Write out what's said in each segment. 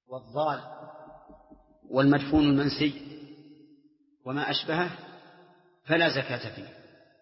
والضال والمدفون المنسي وما أشبهه فلا زكاة فيه،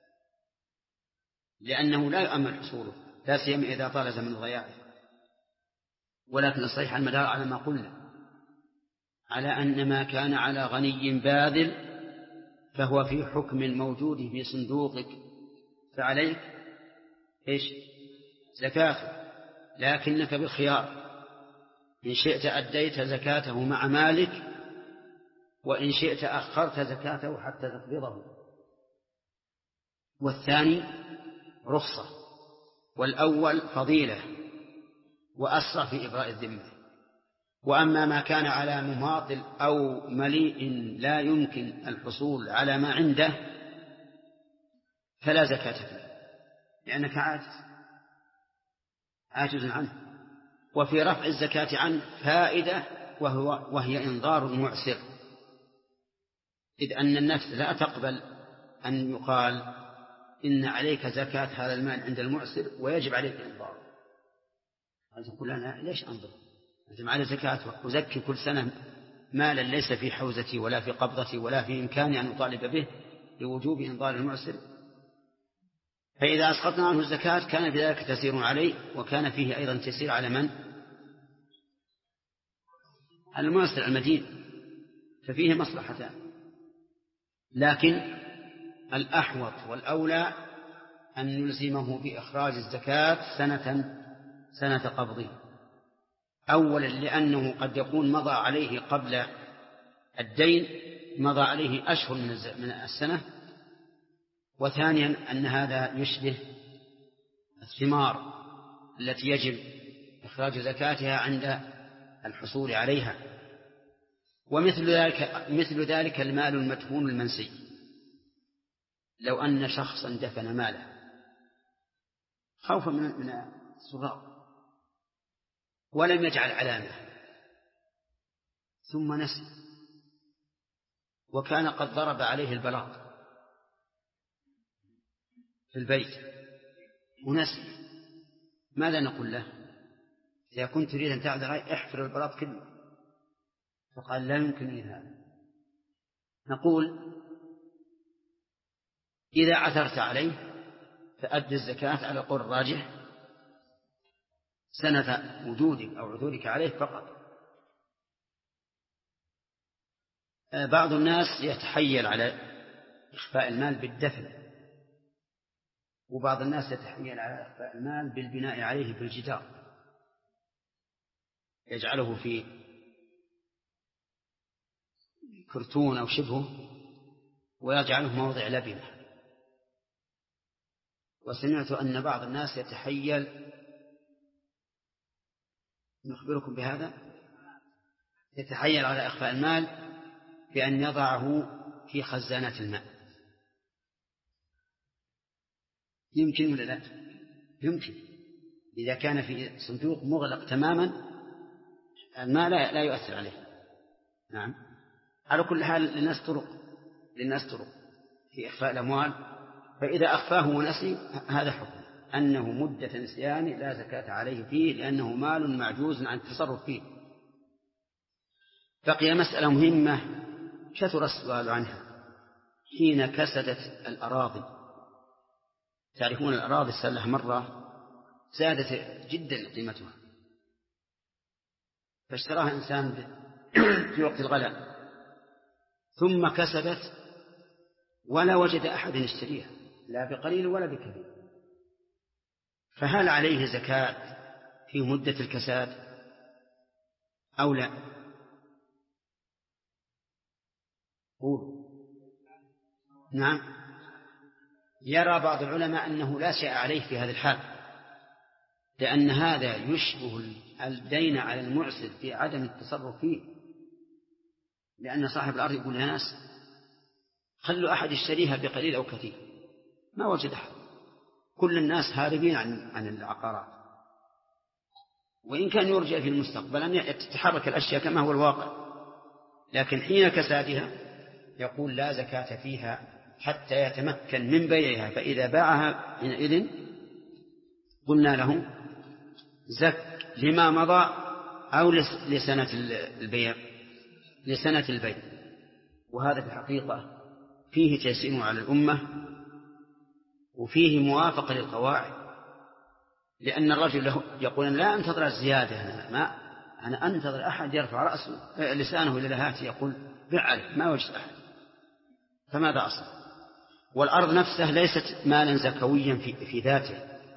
لأنه لا يؤمن حصوله، لا سيما إذا طال زمن ضياعه. ولكن الصحيح المدار على ما قلنا، على أن ما كان على غني باذل فهو في حكم الموجود في صندوقك، فعليك إيش؟ زكاته، لكنك بالخيار، إن شئت أديت زكاته مع مالك، وإن شئت أخرت زكاته حتى تقبضه. والثاني رخصة، والأول فضيلة وأسرع في إبراء الذمة. وأما ما كان على مماطل أو مليء لا يمكن الحصول على ما عنده فلا زكاة فيه، لأنك عاجز عنه. وفي رفع الزكاة عنه فائدة، وهي إنظار المعسر، إذ أن النفس لا تقبل أن يقال إن عليك زكاة هذا المال عند المعسر ويجب عليك إنظاره. تقول أنا ليش أنظر؟ أنت على زكاة وأزكي كل سنة مالا ليس في حوزتي ولا في قبضتي ولا في إمكاني أن أطالب به لوجوب إنظار المعسر. فإذا أسقطنا عنه الزكاة كان بذلك تسير عليه، وكان فيه أيضا تسير على من؟ على المعسر المدين، ففيه مصلحتان. لكن الأحوط والأولى أن نلزمه بإخراج الزكاة سنة قبضه، أولا لأنه قد يكون مضى عليه قبل الدين مضى عليه أشهر من السنة، وثانيا أن هذا يشبه الثمار التي يجب إخراج زكاتها عند الحصول عليها. ومثل ذلك المال المدفون المنسي، لو أن شخصا دفن ماله خوفا من السراق ولم يجعل علامة ثم نسي، وكان قد ضرب عليه البلاط في البيت ونسي، ماذا نقول له؟ إذا كنت تريد أن تعذر احفر البلاط كله، فقال لا يمكن هذا. نقول إذا عثرت عليه فأد الزكاة على قول الراجح سنة وجودك أو عثورك عليه فقط. بعض الناس يتحيل على إخفاء المال بالدفن، وبعض الناس يتحيل على إخفاء المال بالبناء عليه بالجدار، يجعله في كرتون أو شبهه ويجعله موضع لبنة. وسمعت أن بعض الناس يتحيل، نخبركم بهذا، يتحيل على إخفاء المال بأن يضعه في خزانات الماء. يمكن ولا لا؟ يمكن، إذا كان في صندوق مغلق تماما الماء لا يؤثر عليه. نعم، على كل حال للناس طرق في إخفاء الأموال، فإذا أخفاه ونسي هذا حكم أنه مدة نسيان لا زكاة عليه فيه، لأنه مال معجوز عن التصرف فيه. بقي مسألة مهمة كثر السؤال عنها، حين كسدت الأراضي. تعرفون الأراضي السلة مرة زادت جدا قيمتها، فاشتراها إنسان في وقت الغلاء، ثم كسدت ولا وجد أحد يشتريها لا بقليل ولا بكثير، فهل عليه زكاة في مدة الكساد أو لا؟ قول. نعم، يرى بعض العلماء أنه لا شيء عليه في هذا الحال، لأن هذا يشبه الدين على المعسر في عدم التصرف فيه، لأن صاحب الأرض يقول يا ناس خلوا أحد يشتريها بقليل أو كثير، ما وجد أحد، كل الناس هاربين عن العقارات. وإن كان يرجى في المستقبل أن تتحرك الأشياء كما هو الواقع، لكن حين كسادها يقول لا زكاة فيها حتى يتمكن من بيعها، فإذا باعها حينئذ قلنا له زك لما مضى أو لسنة البيع، لسنة البيع. وهذا في الحقيقة فيه تيسير على الأمة وفيه موافقة للقواعد، لأن الرجل له يقول لا أنتظر الزيادة، أنا أنتظر أحد يرفع رأسه لسانه إلى لهاته يقول بيع ما وجد أحد، فماذا أصل؟ والأرض نفسها ليست مالا زكويا في ذاته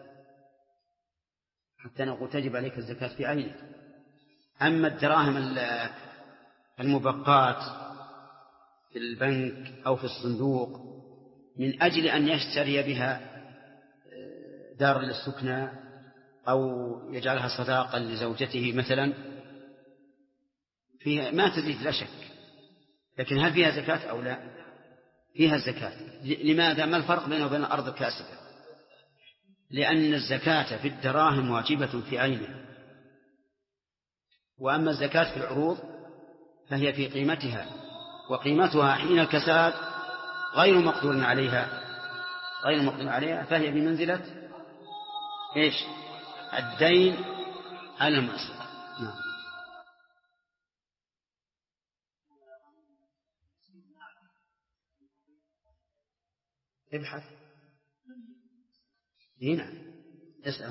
حتى نقول تجب عليك الزكاة في عينه. أما الدراهم المبقات في البنك أو في الصندوق من أجل أن يشتري بها دار للسكنى أو يجعلها صداقا لزوجته مثلا، فيها ما تزيد لا شك، لكن هل فيها زكاة أو لا؟ فيها الزكاة. لماذا؟ ما الفرق بينه وبين الأرض الكاسبة؟ لأن الزكاة في الدراهم واجبة في عينها، وأما الزكاة في العروض فهي في قيمتها، وقيمتها حين الكساد غير مقدور عليها، فهي بمنزلة إيش؟ الدين على المعسر. نعم. ابحث هنا اسأل.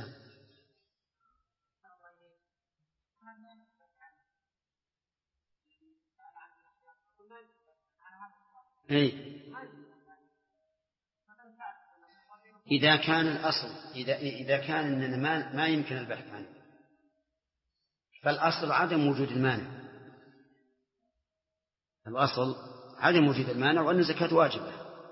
أي إذا كان الأصل إذا كان أن ما يمكن البحث عنه، فالأصل عدم وجود المانع، الأصل عدم وجود المانع وأن الزكاة واجبة.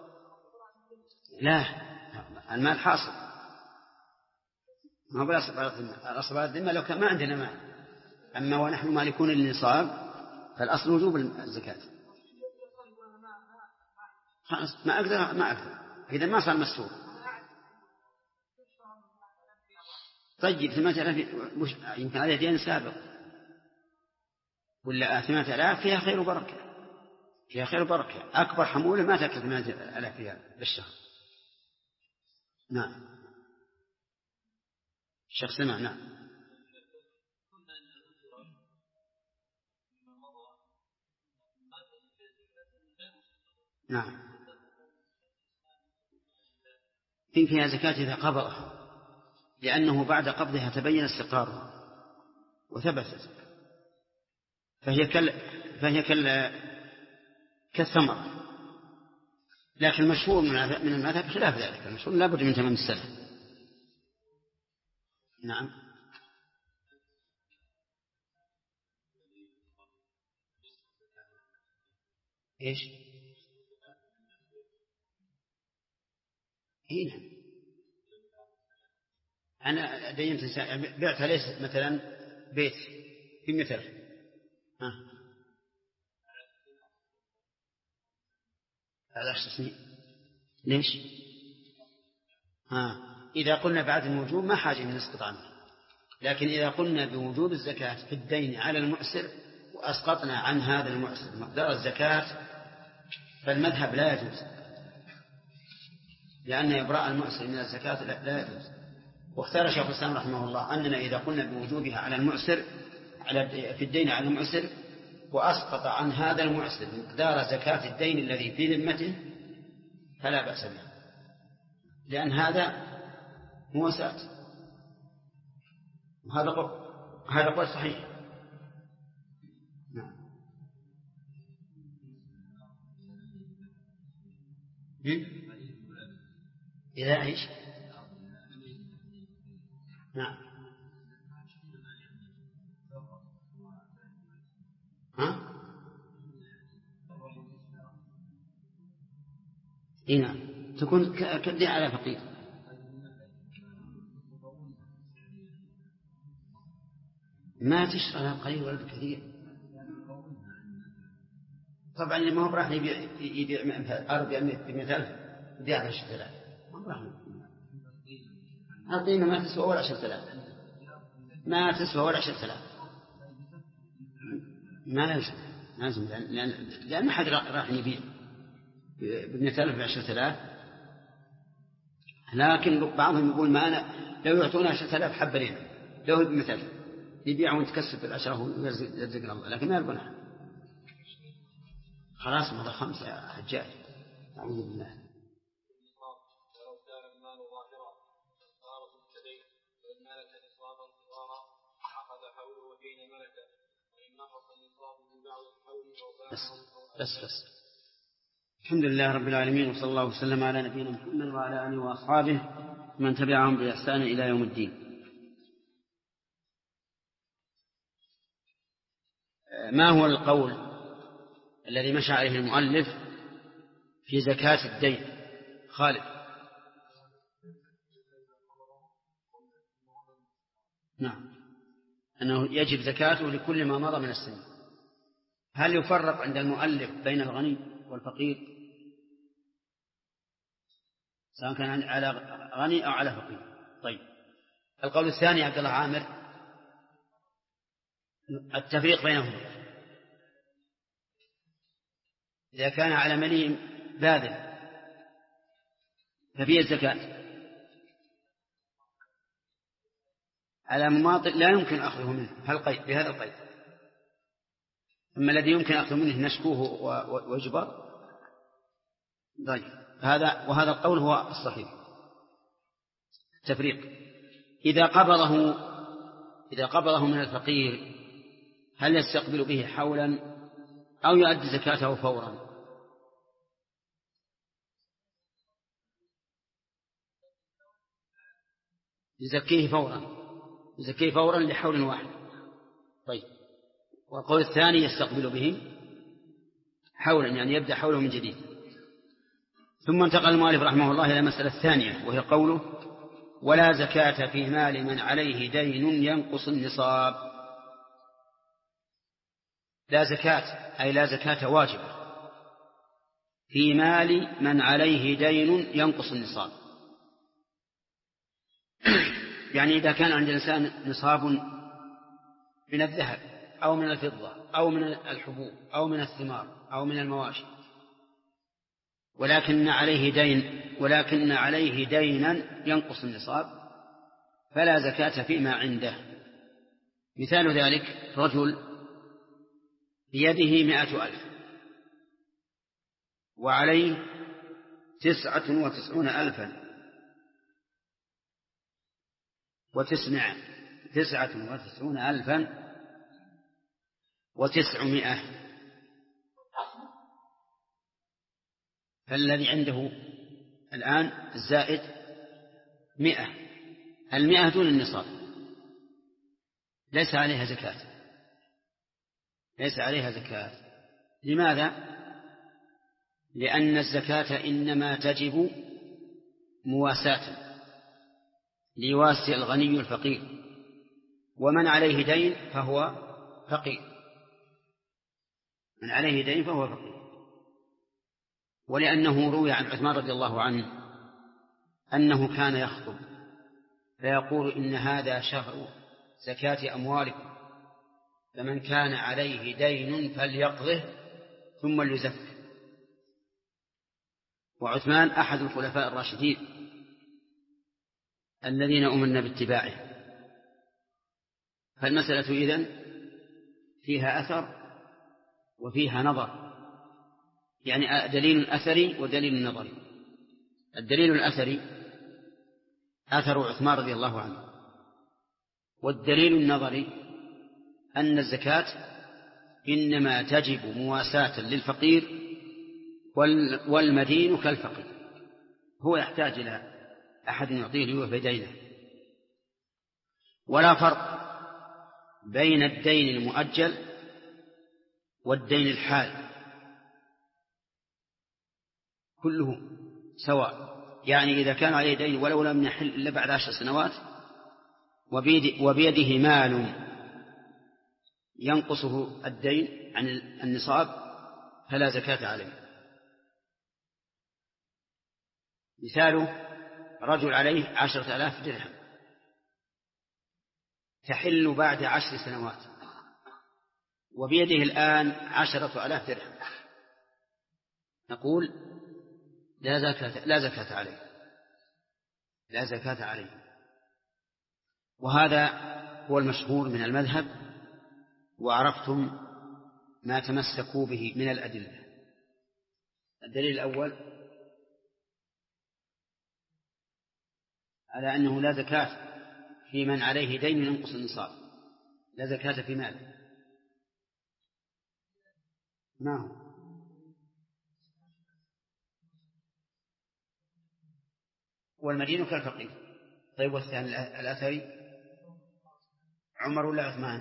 لا، المال حاصل، ما هو الأصل على الذمة لو كان ما عندنا مال، أما ونحن مالكون للنصاب فالأصل وجوب الزكاة. خلاص ما أقدر إذا ما صار مستور. طيب 8000 يمكن عليه دين سابق، ولا 8000 فيها خير وبركة، فيها خير وبركة. أكبر حمولة ما تأكل 8000 فيها بالشهر. نعم الشخص نعم. نعم فيها زكاة إذا قبضها، لأنه بعد قبضها تبين استقرارها وثبتت، فهي كالثمرة. لكن المشهور من المذهب خلاف ذلك، المشهور لا بد من تمام السنة. نعم إيش؟ هنا أنا دينت بعتها ليس مثلا بيت في مثل هذا 10 سنين. ليش؟ إذا قلنا بعد الوجوب ما حاجة من نسقط عنه، لكن إذا قلنا بوجوب الزكاة في الدين على المعسر وأسقطنا عن هذا المعسر مقدار الزكاة فالمذهب لا يجوز، لأن إبراء المعسر من الزكاة لا يجوز. واختار شيخ الإسلام رحمه الله أننا إذا قلنا بوجوبها على المعسر في الدين على المعسر وأسقط عن هذا المعسر مقدار زكاة الدين الذي في ذمته فلا بأس به، لأن هذا مواساة، هذا قول صحيح. نعم إذا إيش؟ نعم نعم تكون كالدين على فقير. ما تشتري على القليل ولا الكثير. طبعا ما هو راح يبيع أرض ب100,000 يبيع ب 10,000 القيمة ما تسوى ولا 10,000 ما تسوى ولا 10,000 ما لازم لأن أحد راح يبيع ب100,000 ب10,000. لكن بعضهم يقول ما أنا لو يعطونا 10,000 حبة لنا لو ب100,000 يبيع ويتكسب بالعشرة ويرزق الله، لكن ما يربح. خلاص مضى 5 يا حجاج. أعوذ بالله. ولو كان المال ظاهرا صار الكدين، وإن ملك نصابا صغارا عقد حوله وحين ملك، وإن نقص النصاب من بعض الحول بس الحمد لله رب العالمين، وصلى الله وسلم على نبينا محمد وعلى آله وأصحابه من تبعهم بإحسان إلى يوم الدين. ما هو القول الذي مشى عليه المؤلف في زكاة الدين؟ خالد. نعم، أنه يجب زكاته لكل ما مضى من السنة. هل يفرق عند المؤلف بين الغني والفقير، سواء كان على غني أو على فقير؟ طيب، القول الثاني عبد الله عامر، التفريق بينهما. إذا كان على مليء باذل ففيه الزكاة، على مماطل لا يمكن أخذه منه بهذا القيد. أما الذي يمكن أخذه منه نشكوه ويجبر. طيب، وهذا القول هو الصحيح، التفريق. إذا قبضه من الفقير هل يستقبل به حولا أو يؤدي زكاته فورا؟ يزكيه فورا لحول واحد. طيب، والقول الثاني يستقبل به حولا، يعني يبدأ حوله من جديد. ثم انتقل المؤلف رحمه الله إلى المسألة الثانية، وهي قوله: ولا زكاة في مال من عليه دين ينقص النصاب. لا زكاة، أي لا زكاة واجبة في مال من عليه دين ينقص النصاب. يعني إذا كان عند الإنسان نصاب من الذهب أو من الفضة أو من الحبوب أو من الثمار أو من المواشي، ولكن عليه دينا ينقص النصاب، فلا زكاة فيما عنده. مثال ذلك: رجل بيده 100,000 وعليه 99,900 فالذي عنده الآن الزائد 100. 100 دون النصاب ليس عليها زكاة. لماذا؟ لأن الزكاة إنما تجب مواساة، ليواسي الغني الفقير، ومن عليه دين فهو فقير. ولأنه روي عن عثمان رضي الله عنه أنه كان يخطب فيقول: إن هذا شهر زكاة أموالكم، فمن كان عليه دين فليقضه ثم ليزكي. وعثمان أحد الخلفاء الراشدين الذين أمرنا باتباعه. فالمسألة إذن فيها أثر وفيها نظر، يعني دليل أثري ودليل نظري. الدليل الأثري أثر عثمان رضي الله عنه، والدليل النظري أن الزكاة إنما تجب مواساة للفقير، والمدين كالفقير، هو يحتاج إلى أحد يعطيه ليوفي دينه. ولا فرق بين الدين المؤجل والدين الحال، كله سواء. يعني إذا كان عليه دين ولو لم يحل إلا بعد 10 سنوات وبيده مال ينقصه الدين عن النصاب فلا زكاة عليه. مثاله: رجل عليه 10,000 درهم تحل بعد 10 سنوات، وبيده الآن 10,000 درهم، نقول لا زكاة عليه. وهذا هو المشهور من المذهب، وعرفتم ما تمسكوا به من الأدلة. الدليل الأول على أنه لا زكاة في من عليه دين ينقص النصاب، لا زكاة في ماله. ما هو؟ والمدين كالفقير. طيب والثاني الأثري عمر ولا عثمان؟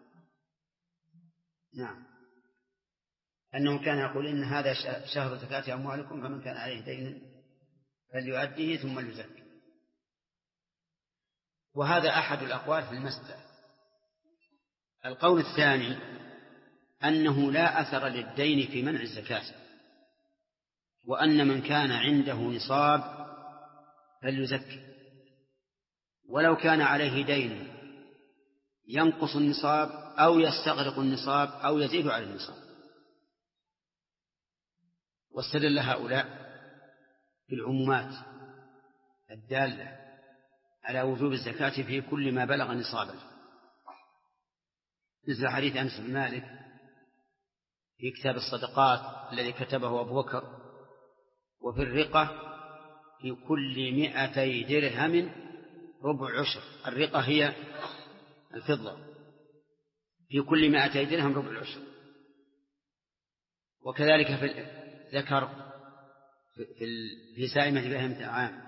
نعم، أنه كان يقول إن هذا شهر زكاة أموالكم، فمن كان عليه دين فليؤديه ثم ليزكي. وهذا أحد الأقوال في المسألة. القول الثاني أنه لا أثر للدين في منع الزكاة، وأن من كان عنده نصاب فليزكي، ولو كان عليه دين ينقص النصاب أو يستغرق النصاب أو يزيد على النصاب. واستدل هؤلاء بالعمومات الدالة على وجوب الزكاة في كل ما بلغ نصابا، مثل حديث أنس بن مالك في كتاب الصدقات الذي كتبه أبو بكر: وفي الرقة في كل 200 درهم ربع عشر. الرقة هي الفضة، في كل 200 درهم ربع عشر. وكذلك ذكر في سائمة بهيمة الأنعام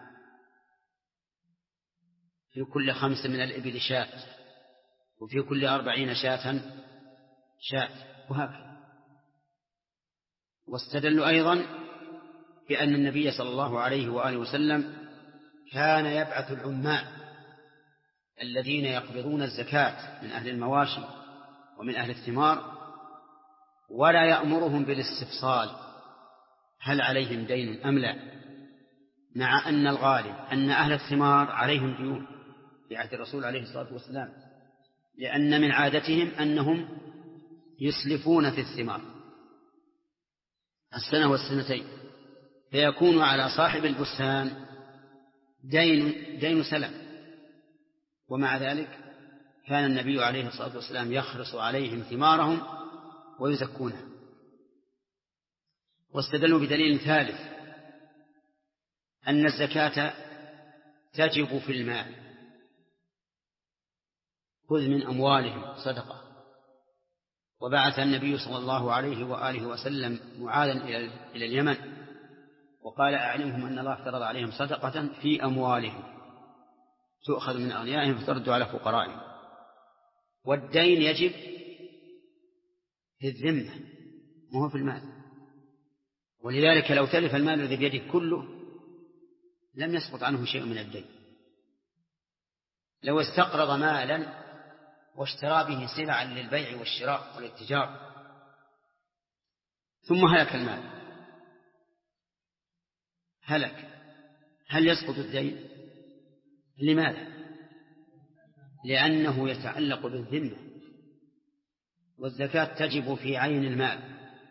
في كل 5 من الإبل شاة، وفي كل 40 شاة شاة، وهكذا. واستدلوا أيضا بأن النبي صلى الله عليه وآله وسلم كان يبعث العمال الذين يقبضون الزكاة من أهل المواشي ومن أهل الثمار، ولا يأمرهم بالاستفصال هل عليهم دين أم لا، مع أن الغالب أن أهل الثمار عليهم ديون في عهد الرسول عليه الصلاة والسلام، لأن من عادتهم أنهم يسلفون في الثمار السنة والسنتين، فيكون على صاحب البستان دين سلم. ومع ذلك كان النبي عليه الصلاة والسلام يخرص عليهم ثمارهم ويزكونها. واستدلوا بدليل ثالث أن الزكاة تجب في المال: خذ من أموالهم صدقة. وبعث النبي صلى الله عليه وآله وسلم معاذا إلى اليمن وقال: أعلمهم أن الله افترض عليهم صدقة في أموالهم تؤخذ من أغنيائهم فترد على فقرائهم. والدين يجب في الذمة وهو في المال، ولذلك لو تلف المال الذي بيده كله لم يسقط عنه شيء من الدين. لو استقرض مالا واشترى به سلعا للبيع والشراء والاتجار ثم هلك المال، هل يسقط الدين؟ لماذا؟ لأنه يتعلق بالذمة، والزكاة تجب في عين المال،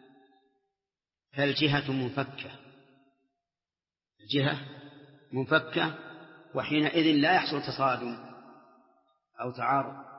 فالجهة منفكة، الجهة منفكة، وحينئذ لا يحصل تصادم أو تعارض.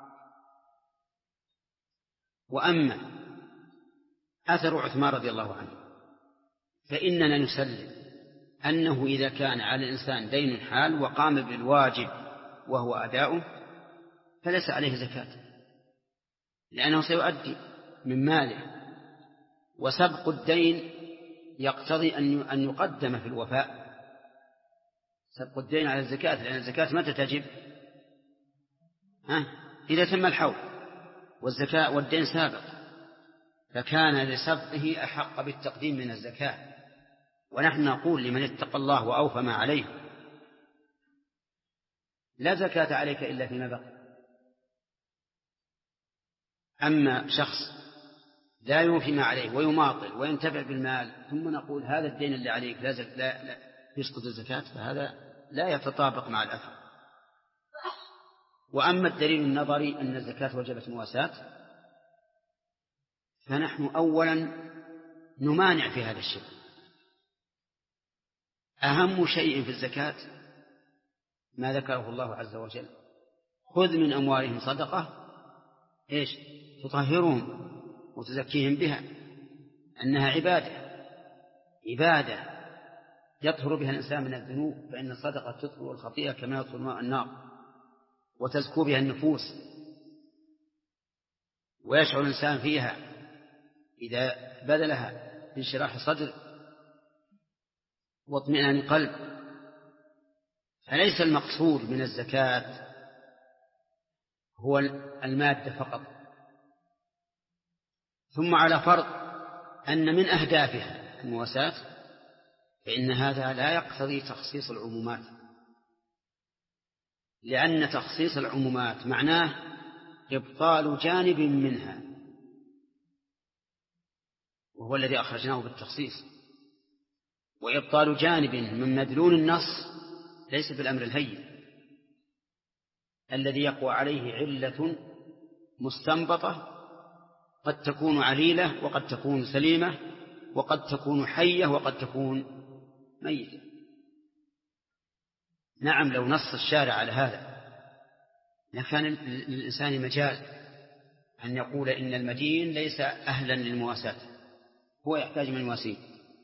وأما أثر عثمان رضي الله عنه فإننا نسلم أنه إذا كان على الإنسان دين حال وقام بالواجب وهو أداؤه فليس عليه زكاة، لأنه سيؤدي من ماله، وسبق الدين يقتضي أن يقدم في الوفاء، سبق الدين على الزكاة، لأن الزكاة متى تجب؟ إذا تم الحول، والزكاة والدين سابق، فكان لسبقه أحق بالتقديم من الزكاة. ونحن نقول لمن اتقى الله وأوفى ما عليه: لا زكاة عليك إلا فيما بقي. أما شخص لا يوفي ما عليه ويماطل وينتفع بالمال ثم نقول هذا الدين اللي عليك لا يسقط الزكاة، فهذا لا يتطابق مع الأثر. وأما الدليل النظري أن الزكاة وجبت مواساة، فنحن أولا نمانع في هذا الشيء. أهم شيء في الزكاة ما ذكره الله عز وجل: خذ من أموالهم صدقة إيش تطهرهم وتزكيهم بها، أنها عبادة يطهر بها الإنسان من الذنوب، فإن الصدقة تطهر الخطيئة كما يطهر ماء النار، وتزكو بها النفوس، ويشعر الإنسان فيها إذا بذلها بانشراح صدر واطمئنان قلب. فليس المقصود من الزكاة هو المادة فقط. ثم على فرض أن من أهدافها المواساة، فإن هذا لا يقتضي تخصيص العمومات، لأن تخصيص العمومات معناه إبطال جانب منها، وهو الذي أخرجناه بالتخصيص. وإبطال جانب من مدلول النص ليس بالأمر الهين الذي يقوى عليه علة مستنبطة، قد تكون عليلة وقد تكون سليمة، وقد تكون حية وقد تكون ميتة. نعم، لو نص الشارع على هذا لكان للإنسان مجال أن يقول إن المدين ليس أهلا للمواساة، هو يحتاج من المواسين.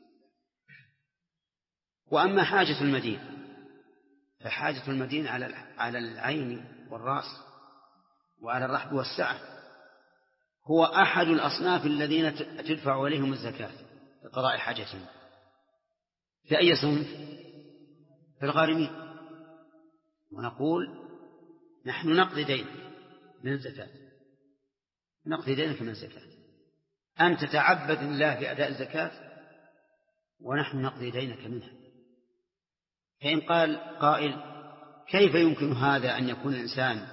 وأما حاجة المدين فحاجة المدين على العين والرأس وعلى الرحب والسعة، هو أحد الأصناف الذين تدفع إليهم الزكاة لقضاء حاجتهم. في أي صنف؟ في الغارمين. ونقول نحن نقضي دين من الزكاة، نقضي دينك من الزكاة، أن تتعبد الله بأداء الزكاة ونحن نقضي دينك منها. فإن قال قائل كيف يمكن هذا أن يكون الإنسان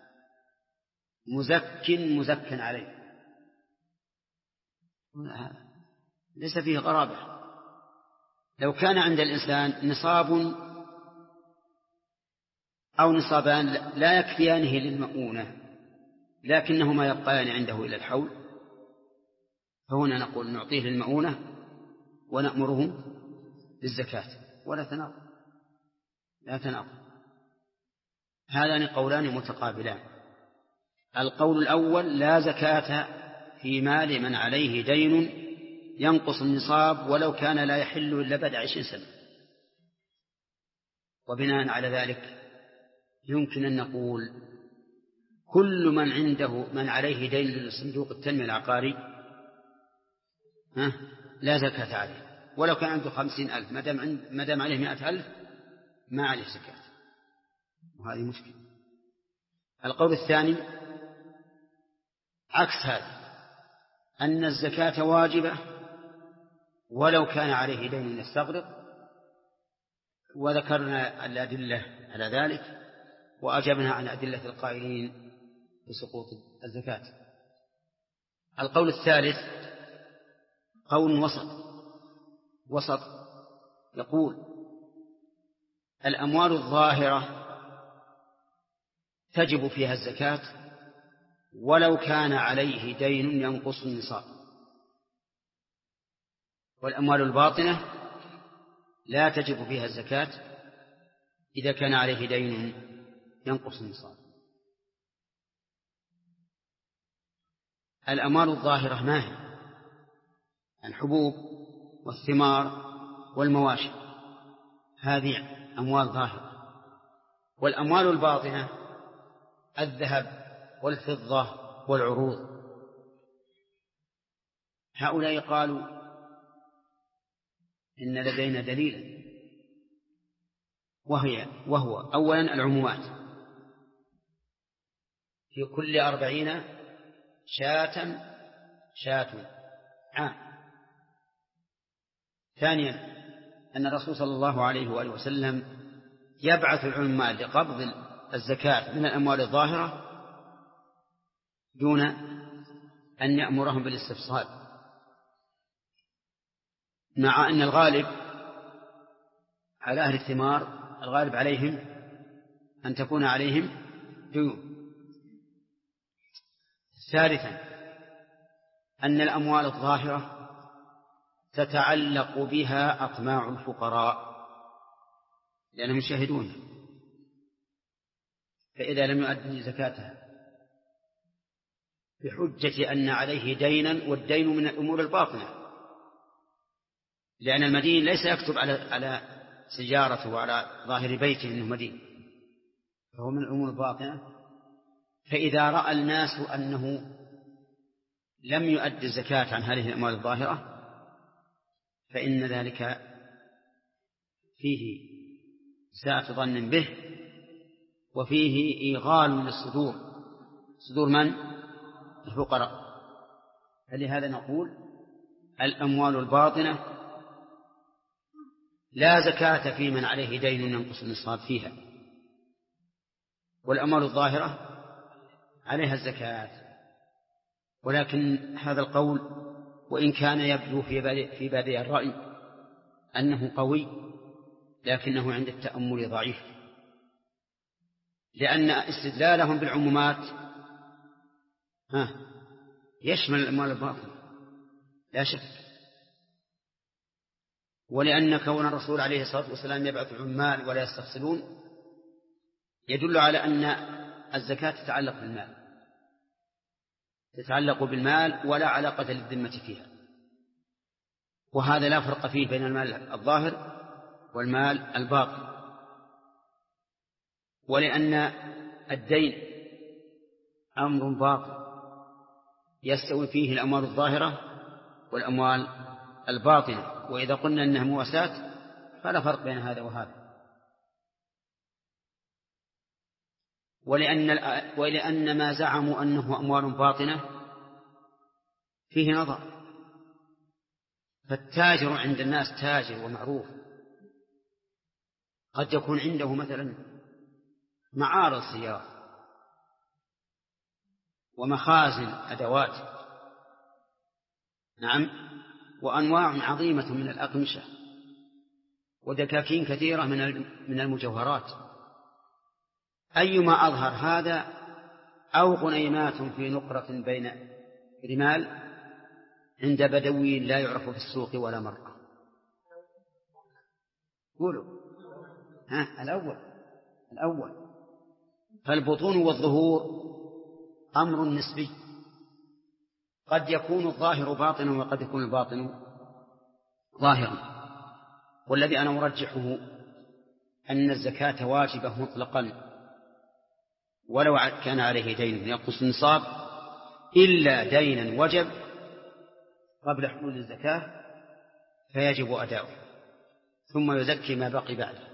مزكٍ عليه؟ ليس فيه غرابة. لو كان عند الإنسان نصاب أو نصابان لا يكفيانه للمؤونة لكنهما يبقيان عنده إلى الحول، فهنا نقول نعطيه للمؤونة ونأمره بالزكاة، ولا تناقض، لا تناقض. هذان قولان متقابلان. القول الأول لا زكاة في مال من عليه دين ينقص النصاب ولو كان لا يحل إلا بعد 20 سنة. وبناء على ذلك يمكن أن نقول كل من عنده من عليه دين لصندوق التنمية العقاري لا زكاة عليه، ولو كان عنده 50,000 ما دام عليه 100,000 ما عليه زكاة، وهذه مشكلة. القول الثاني عكس هذا، أن الزكاة واجبة ولو كان عليه دين يستغرق، وذكرنا الأدلة على ذلك وأجبنا عن أدلة القائلين بسقوط الزكاة. القول الثالث قول وسط يقول الأموال الظاهرة تجب فيها الزكاة ولو كان عليه دين ينقص النصاب، والأموال الباطنة لا تجب فيها الزكاة إذا كان عليه دين ينقص النصاب. الأموال الظاهرة ما هي؟ الحبوب والثمار والمواشي، هذه أموال ظاهرة. والأموال الباطنة الذهب والفضة والعروض. هؤلاء قالوا إن لدينا دليلا، وهو أولا العمومات، في كل 40 شاة عام. ثانيا أن الرسول صلى الله عليه وآله وسلم يبعث العمال لقبض الزكاة من الأموال الظاهرة دون أن يأمرهم بالاستفصال، مع أن الغالب على أهل الثمار الغالب عليهم أن تكون عليهم ديون. ثالثا أن الأموال الظاهرة تتعلق بها أطماع الفقراء لأنهم يشاهدون. فإذا لم يؤدي زكاتها بحجة أن عليه دينا، والدين من الأمور الباطنة، لأن المدين ليس يكتب على سجارته وعلى ظاهر بيته أنه مدين، فهو من الأمور الباطنة. فإذا رأى الناس أنه لم يؤدي الزكاة عن هذه الأموال الظاهرة فإن ذلك فيه ساءة ظن به، وفيه إيغال للصدور، صدور من؟ الفقراء. فلهذا نقول الأموال الباطنة لا زكاة في من عليه دين ينقص النصاب فيها، والأموال الظاهرة عليها الزكاة. ولكن هذا القول وإن كان يبدو في بادئ الرأي أنه قوي، لكنه عند التأمل ضعيف، لأن استدلالهم بالعمومات يشمل الأموال الباطنة لا شك، ولأن كون الرسول عليه الصلاة والسلام يبعث العمال ولا يستفصلون يدل على أن الزكاة تتعلق بالمال ولا علاقة للذمة فيها، وهذا لا فرق فيه بين المال الظاهر والمال الباطن. ولأن الدين أمر باطن يستوي فيه الأموال الظاهرة والأموال الباطنة، وإذا قلنا أنها مواساة فلا فرق بين هذا وهذا. ولأن ما زعموا أنه أموال باطنة فيه نظر، فالتاجر عند الناس تاجر ومعروف، قد يكون عنده مثلا معارض سيارة ومخازن أدوات، نعم، وأنواع عظيمة من الأقمشة ودكاكين كثيرة من المجوهرات، أيما أظهر هذا أو غنيمات في نقرة بين رمال عند بدوي لا يعرف في السوق ولا مرة. قولوا الأول. فالبطون والظهور أمر نسبي، قد يكون الظاهر باطنا وقد يكون الباطن ظاهرا، والذي أنا أرجحه أن الزكاة واجبة مطلقا ولو كان عليه دين ينقص النصاب، إلا دينا وجب قبل حلول الزكاة فيجب أداؤه ثم يزكي ما بقي بعده،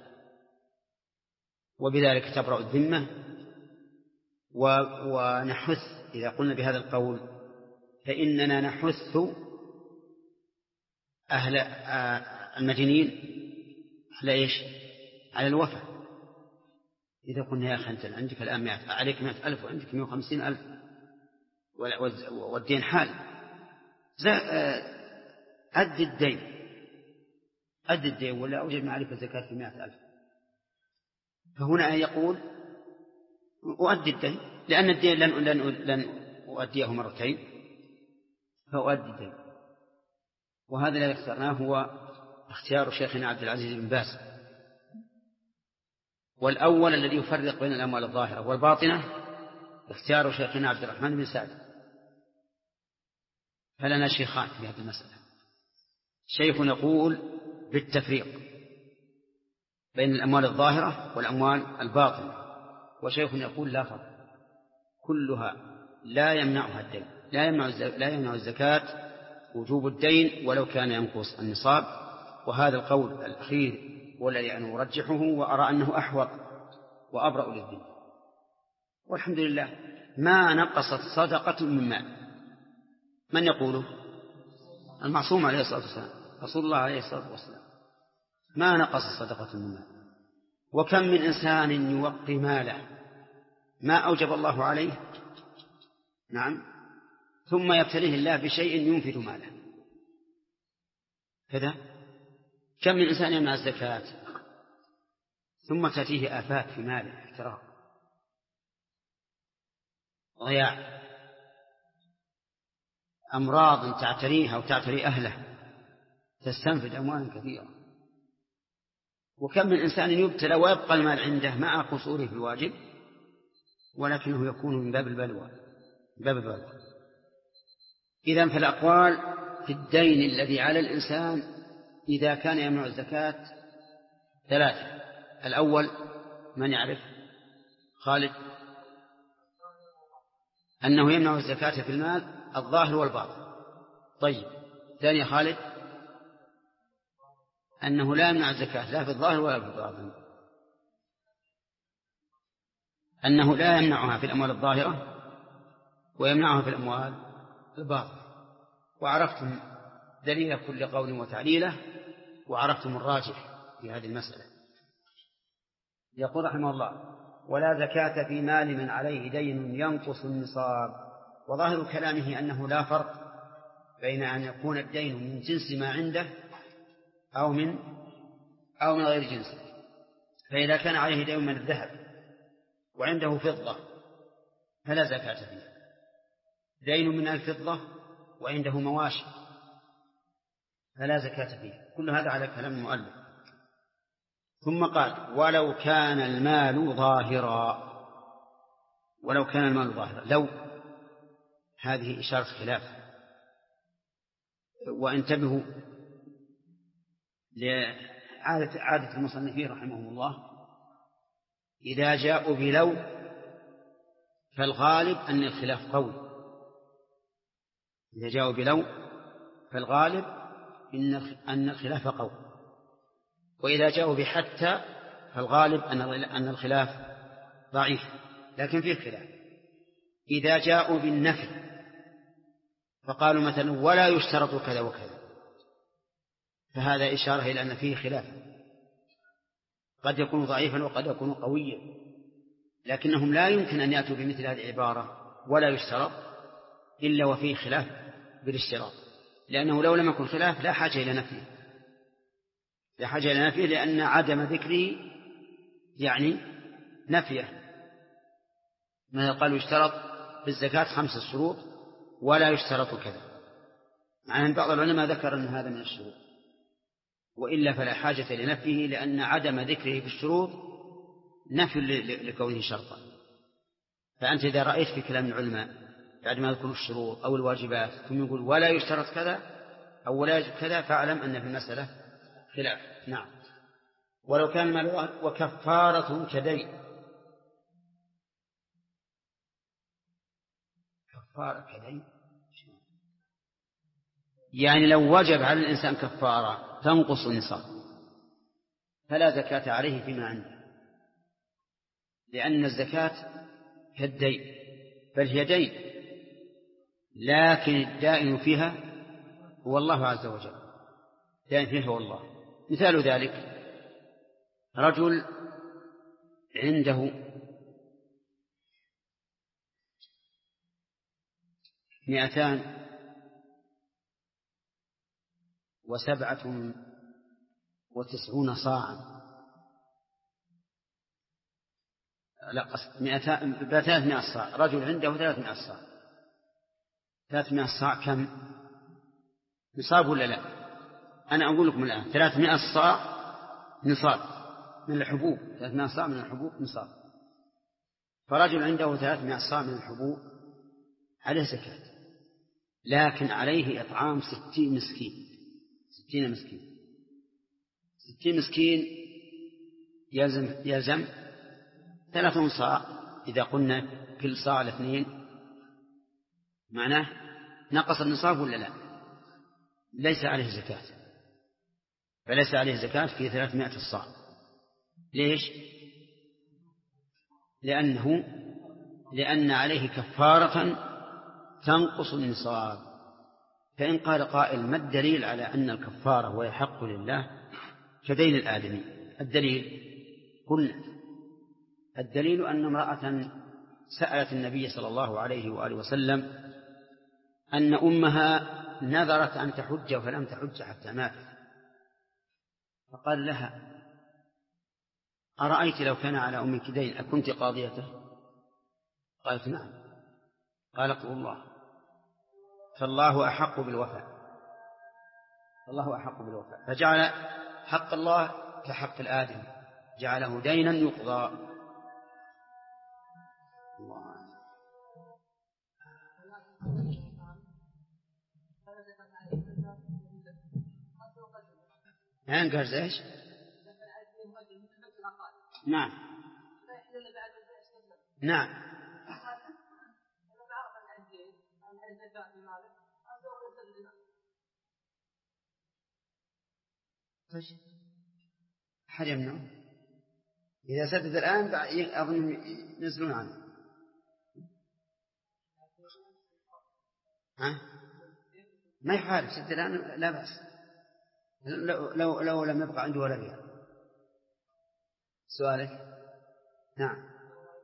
وبذلك تبرأ الذمة. ونحث إذا قلنا بهذا القول فإننا نحث أهل المدينين على إيش؟ على الوفاء. إذا قلنا يا أخي أنت عندك الآن عليك 100,000 وعندك 150,000 والدين حال، أد الدين ولا أوجب عليك الزكاة في 100,000. فهنا يقول أؤدي الدين، لأن الدين لن أؤديه مرتين، فأؤدي الدين. وهذا الذي اخترناه هو اختيار شيخنا عبد العزيز بن باز. والأول الذي يفرق بين الأموال الظاهرة والباطنة اختيار شيخنا عبد الرحمن بن سعد. فلنا شيخان في هذه المسألة، شيخ يقول بالتفريق بين الأموال الظاهرة والأموال الباطنة، وشيخ يقول لا فرق، كلها لا يمنعها الدين، لا يمنع الزكاة وجوب الدين ولو كان ينقص النصاب. وهذا القول الأخير هو الذي أنا أرجحه وأرى أنه أحوط وأبرأ للدين. والحمد لله ما نقصت صدقة من مال. من يقوله؟ المعصوم عليه الصلاة والسلام، رسول الله عليه الصلاة والسلام، ما نقص صدقة من مال. وكم من إنسان يوقي ماله ما أوجب الله عليه، نعم، ثم يبتليه الله بشيء ينفذ ماله كذا. كم من إنسان يمنع الزكاة ثم تأتيه آفات في ماله، احتراق، ضياع، أمراض تعتريها وتعتري أهله، تستنفذ أموالا كثيرة. وكم من إنسان يبتلى ويبقى المال عنده مع قصوره في الواجب ولكنه يكون من باب البلوى. إذن فالأقوال في الدين الذي على الإنسان إذا كان يمنع الزكاة ثلاثة. الأول من يعرف؟ خالد. أنه يمنع الزكاة في المال الظاهر والباطن. طيب، ثاني خالد أنه لا يمنع الزكاة لا في الظاهر ولا في الباطن، أنه لا يمنعها في الأموال الظاهرة ويمنعها في الأموال الباطنة. وعرفتم دليل كل قول وتعليله، وعرفتم الراجح في هذه المسألة. يقول رحمه الله: ولا زكاة في مال من عليه دين ينقص النصاب. وظاهر كلامه أنه لا فرق بين أن يكون الدين من جنس ما عنده أو من غير جنسه. فإذا كان عليه دين من الذهب وعنده فضة فلا زكاة فيه. دين من الفضة وعنده مواشي فلا زكاة فيه. كل هذا على كلام المؤلف. ثم قال: ولو كان المال ظاهرا. ولو كان المال ظاهرا، لو هذه إشارة خلاف. وانتبهوا لعادة المصنفين رحمهم الله، إذا جاءوا بلو فالغالب أن الخلاف قوي. إذا جاءوا بلو فالغالب أن الخلاف قوي. وإذا جاءوا بحتى فالغالب أن الخلاف ضعيف، لكن فيه خلاف. إذا جاءوا بالنفي فقالوا مثلا ولا يشترط كذا وكذا، فهذا إشارة إلى أن فيه خلاف، قد يكون ضعيفا وقد يكون قويا. لكنهم لا يمكن أن يأتوا بمثل هذه العبارة ولا يشترط إلا وفيه خلاف بالاشتراط، لأنه لو لم يكن خلاف لا حاجة إلى نفيه، لأن عدم ذكره يعني نفيه. ما قالوا يشترط في الزكاة 5 شروط ولا يشترط كذا، مع أن بعض العلماء ذكر أن هذا من الشروط، وإلا فلا حاجة لنفيه، لأن عدم ذكره في الشروط نفي لكونه شرطا. فأنت إذا رأيت في كلام العلماء بعد ما يذكروا الشروط أو الواجبات ثم يقول ولا يشترط كذا أو ولا يجب كذا، فاعلم أن في المسألة خلاف. نعم. ولو كان المال وكفارة كدين. كفارة كدين يعني لو وجب على الإنسان كفارة تنقص النصاب فلا زكاة عليه فيما عنده، لأن الزكاة كالدين، بل هي دين، لكن الدائن فيها هو الله عز وجل. الدائن فيها هو الله. مثال ذلك رجل عنده 297 صاعا، لا قصد 300 صاع. رجل عنده 300 صاع. 300 صاع كم نصاب ولا لا؟ أنا أقول لكم الآن 300 صاع نصاب من الحبوب. 300 صاع من الحبوب نصاب. فرجل عنده 300 صاع من الحبوب عليه زكاة، لكن عليه إطعام 60 مسكين. 60 مسكين يلزم 30 صاع. إذا قلنا كل صاع 2 معناه نقص النصاب ولا لا؟ ليس عليه زكاة، فليس عليه زكاة في 300 الصاع. ليش؟ لأن عليه كفارة تنقص النصاب. فإن قال قائل ما الدليل على أن الكفارة وهي حق لله كدين الآدمي؟ الدليل أن امرأة سألت النبي صلى الله عليه وآله وسلم أن أمها نذرت أن تحج فلم تحج حتى ماتت، فقال لها أرأيت لو كان على أمك دين أكنت قاضيته؟ قالت نعم. قال اقول الله، فالله أحق بالوفاء. فجعل حق الله كحق الآدم، جعله دينا يقضى. الله. قرز ايش؟ نعم نعم. أحد يمنع إذا سدد الآن أظن ينزلون عنه. ما يخالف سدد الآن لا بأس، لو لم يبقى عنده ولا ريال. سؤالك؟ نعم.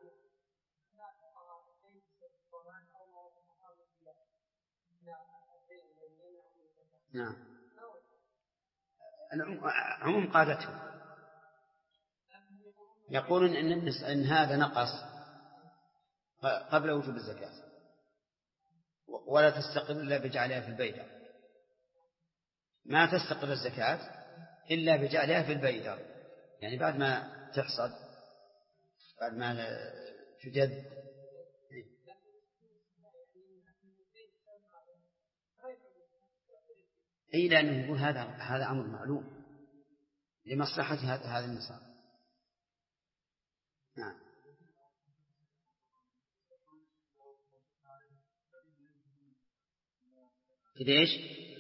نعم. عموم قادته يقولون إن هذا نقص قبل وجوب الزكاة، ولا تستقر إلا بجعلها في البيدر. ما تستقر الزكاة إلا بجعلها في البيدر، يعني بعد ما تحصد، بعد ما تجد. أي لأنه يقول هذا أمر معلوم لمصلحة هذا النصاب. نعم. كده إيش؟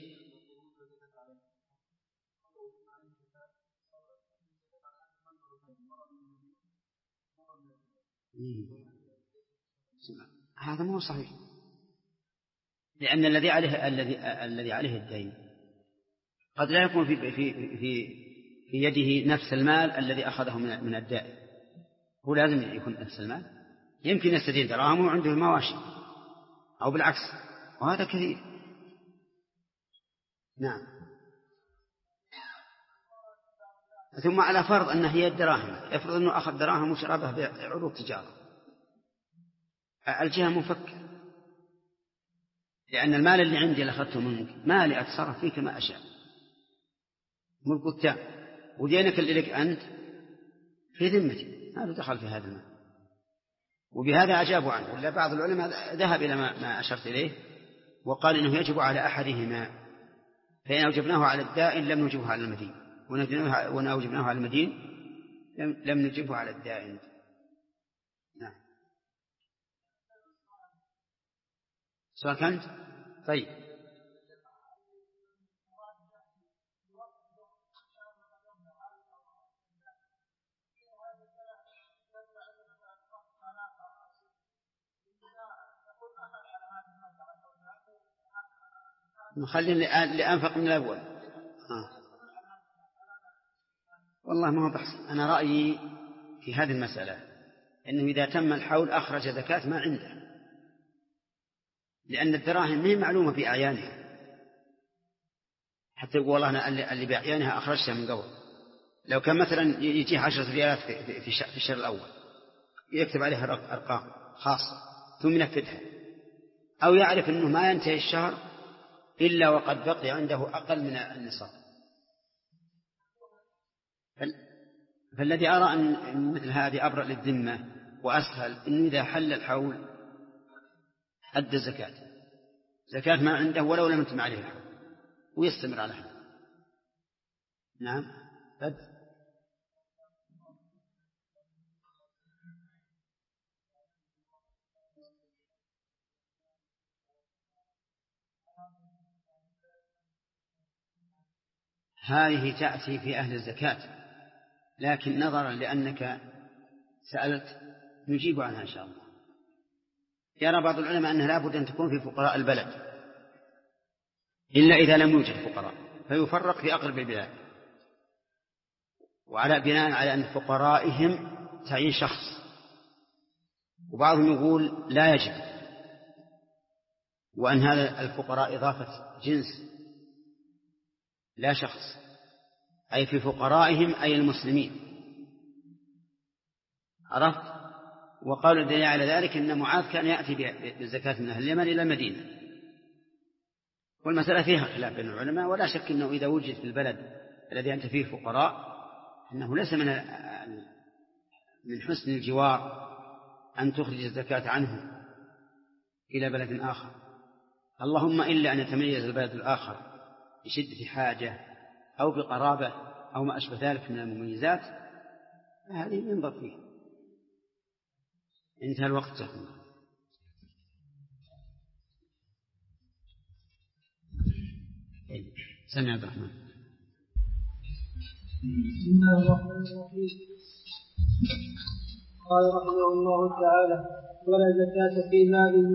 هذا مو صحيح، لأن الذي عليه الدين قد لا يكون في يده نفس المال الذي أخذه من الدائن. هو لازم يكون نفس المال، يمكن يستدين دراهم وعنده المواشي أو بالعكس، وهذا كثير. نعم. ثم على فرض أن هي الدراهم، يفرض أنه أخذ دراهم وشربها بعروض تجارة، الجهة مفكر، لأن المال اللي عندي اللي أخذته منك مالي أتصرف فيه كما أشاء، ملك التام، ودينك اللي لك أنت في ذمتي، ما دخل في هذا المال. وبهذا أجابوا عنه. ولا بعض العلماء ذهب إلى ما أشرت إليه وقال إنه يجب على أحدهما، فإن أوجبناه على الدائن لم نجبه على المدين، وإن أوجبناه على المدين لم نجبه على الدائن. نعم. سؤال كنت؟ طيب. نخلي اللي أنفق من الأول. والله ما هو بحث. أنا رأيي في هذه المسألة أنه إذا تم الحول أخرج زكاة ما عنده، لأن الدراهم ما هي معلومة في أعيانها، حتى يقول والله أنا اللي بأعيانها أخرجتها من قبل. لو كان مثلا يجي 10 ريالات في الشهر الأول، يكتب عليها أرقام خاصة ثم ينفذها، أو يعرف أنه ما ينتهي الشهر إلا وقد بقي عنده أقل من النصاب. فالذي أرى أن مثل هذه أبرأ للذمة وأسهل، أنه إذا حل الحول أدى الزكاة، زكاة ما عنده ولو لم يتم عليه الحول، ويستمر على هذا. نعم. هذه تأتي في أهل الزكاة، لكن نظرا لأنك سألت نجيب عنها إن شاء الله. يرى بعض العلماء أنها لا بد أن تكون في فقراء البلد، إلا إذا لم يوجد فقراء فيفرق في أقرب البلاد، وعلى بناء على أن فقرائهم تعين شخص. وبعضهم يقول لا يجب، وأن هذا الفقراء إضافة جنس لا شخص، أي في فقرائهم أي المسلمين. عرفت؟ وقالوا الدليل على ذلك أن معاذ كان يأتي بالزكاة من أهل اليمن إلى المدينة. والمسألة فيها خلاف بين العلماء، ولا شك أنه إذا وجد في البلد الذي أنت فيه فقراء أنه ليس من حسن الجوار أن تخرج الزكاة عنه إلى بلد آخر، اللهم إلا أن يتميز البلد الآخر بشدة حاجة أو بقرابة أو ما أشبه ذلك من المميزات، هذه ينظر فيها. انتهى الوقت. سمع عبد الرحمن. بسم الله الرحمن الرحيم. قال رحمه الله تعالى: ولا زكاة في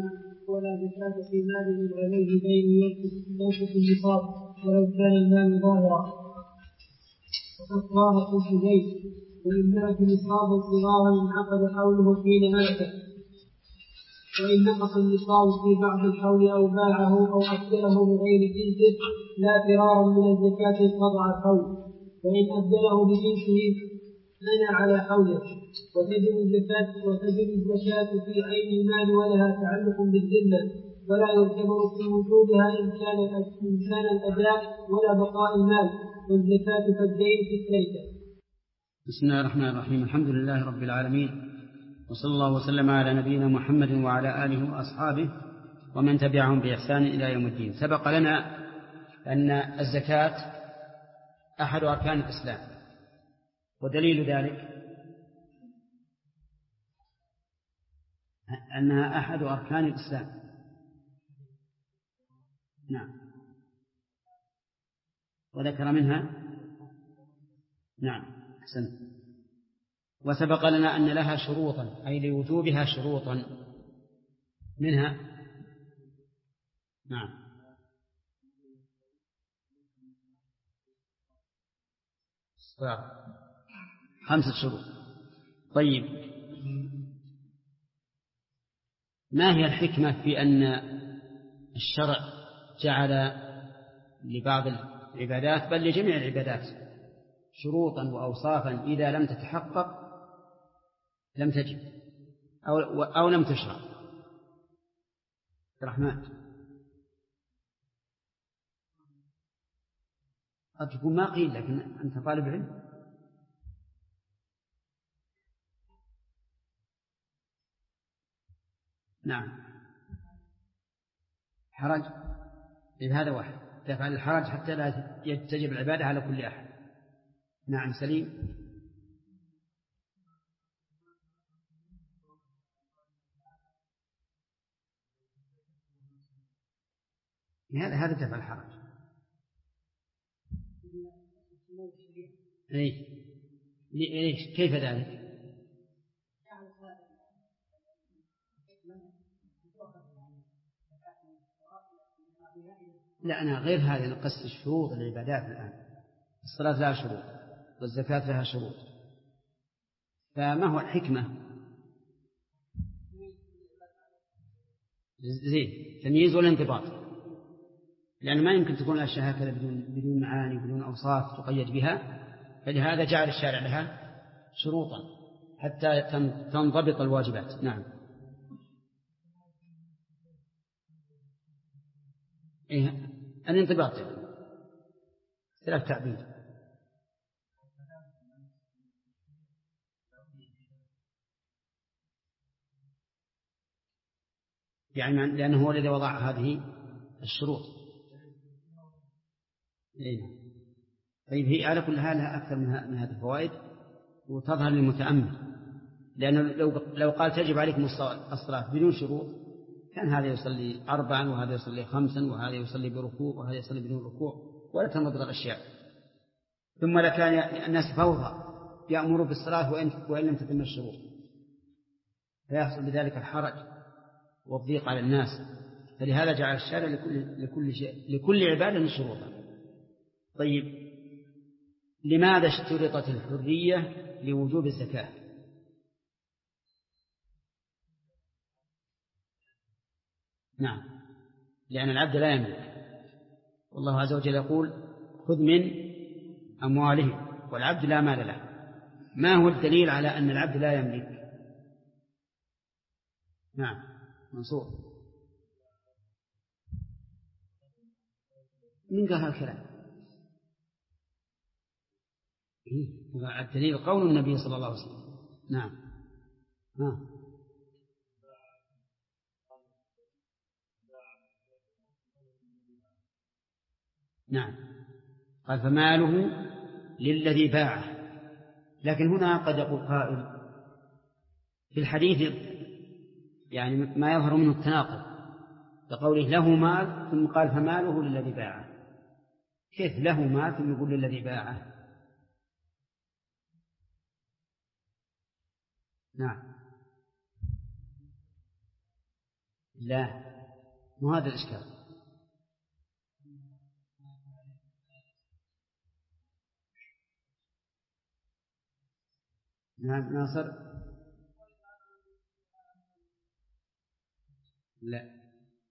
مال من عليه دين ينقص النصاب ولو كان المال ظاهرا، وقد قال قلت زيد: وإن ملك نصابا صغارا انعقد حوله حين ملكه، وإن نقص النصاب في بعض الحول أو باعه أو أبدله بغير جنسه لا فرارا من الزكاة انقطع الحول، وإن أبدله بجنسه بنى على حوله. وتجب الزكاة في عين المال ولها تعلق بالذمة، فلا يعتبر في وجوبها إن كان الأداء ولا بقاء المال، والزكاة كالدين في التركة. بسم الله الرحمن الرحيم. الحمد لله رب العالمين، وصلى الله وسلم على نبينا محمد وعلى آله وأصحابه ومن تبعهم بإحسان إلى يوم الدين. سبق لنا أن الزكاة أحد أركان الإسلام، ودليل ذلك أنها أحد أركان الإسلام. نعم. وذكر منها نعم أحسنت. وسبق لنا أن لها شروطا، أي لوجوبها شروطا، منها نعم 5 شروط. طيب، ما هي الحكمة في أن الشرع جعل لبعض العبادات بل لجميع العبادات شروطا وأوصافا إذا لم تتحقق لم تجب أو لم تشرع؟ الرحمن قد تكون ما قيل، لكن أنت طالب علم. نعم. حرج، هذا واحد، تفعل الحرج حتى لا تجب العبادة على كل أحد. نعم سليم. هذا تفعل الحرج. ليش؟ كيف ذلك؟ لا، أنا غير هذا، نقص شروط العبادات الآن. الصلاة لها شروط والزكاة لها شروط، فما هو الحكمة؟ زين، تمييز والانضباط، لأن ما يمكن تكون الأشياء هكذا بدون معاني بدون أوصاف تقيد بها، فلهذا جعل الشارع لها شروطا حتى تنضبط الواجبات. نعم. الانضباط 3 تعبير. يعني لأنه هو الذي وضع هذه الشروط. طيب، هي على كل حال لها أكثر من هذه الفوائد وتظهر للمتأمل، لأنه لو قال تجب عليكم الصلاة بدون شروط كان هذا يصلي 4 وهذا يصلي 5 وهذا يصلي بركوع وهذا يصلي بدون ركوع ولا تنضبط الأشياء. ثم لكان الناس فوضى يأمروا بالصلاة وإن لم تتم الشروط، فيحصل بذلك الحرج والضيق على الناس. فلهذا جعل الشارع لكل عبادة شروطا. طيب، لماذا اشترطت الحرية لوجوب الزكاة؟ نعم، لأن العبد لا يملك، والله عز وجل يقول خذ من أموالهم، والعبد لا مال له. ما هو الدليل على أن العبد لا يملك؟ نعم منصور. من قال هالكلام؟ الدليل قول النبي صلى الله عليه وسلم. نعم. نعم، قال فماله للذي باعه. لكن هنا قد يقول قائل في الحديث يعني ما يظهر منه التناقض، لقوله له مال ثم قال فماله للذي باعه، كيف له مال ثم يقول للذي باعه؟ نعم، لا، مو هذا الإشكال. نعم ناصر، لا،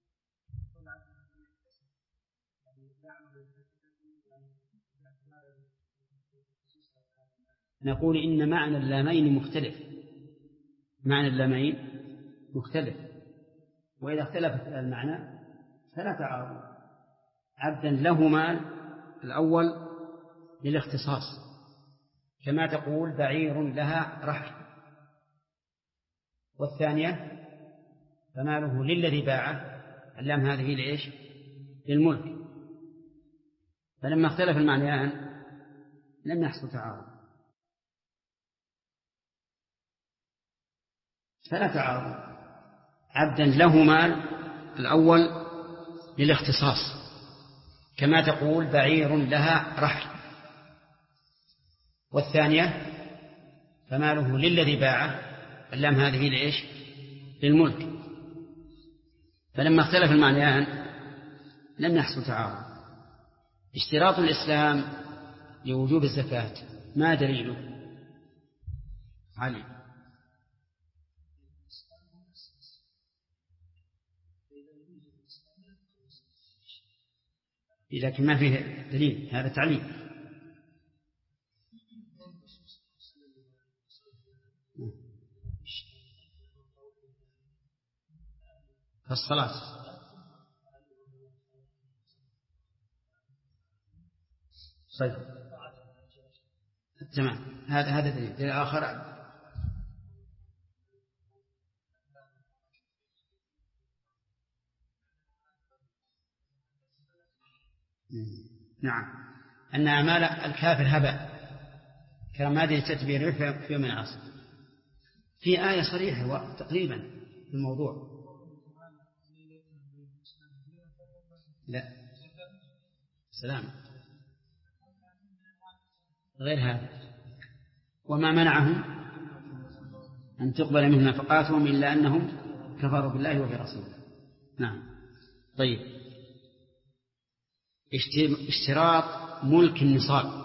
نقول إن معنى اللامين مختلف، معنى اللامين مختلف، وإذا اختلفت المعنى فلا تعارض. عبدا له مال الأول للاختصاص، كما تقول بعير لها رحل، والثانية فماله للذي باعه، اللام هذه لإيش؟ للملك. فلما اختلف المعنيان لم يحصل تعارض، فلا تعارض. عبدا له مال الأول للاختصاص، كما تقول بعير لها رحل، والثانية فماله للذي باعه، اللام هذه لإيش؟ للملك. فلما اختلف المعنيان لم يحصل تعارض. اشتراط الإسلام لوجوب الزكاة ما دليله؟ علي، لكن ما فيه دليل، هذا تعليم. فالصلاة طيب تمام، هذا دليل آخر. نعم، أن أعمال الكافر هباء كرماد تتبير في يوم العصر. في آية صريحة تقريبا في الموضوع. لا، سلام، غير هذا. وما منعهم أن تقبل منهم نفقاتهم إلا أنهم كفروا بالله وبرسوله. نعم. طيب، اشتراط ملك النصاب،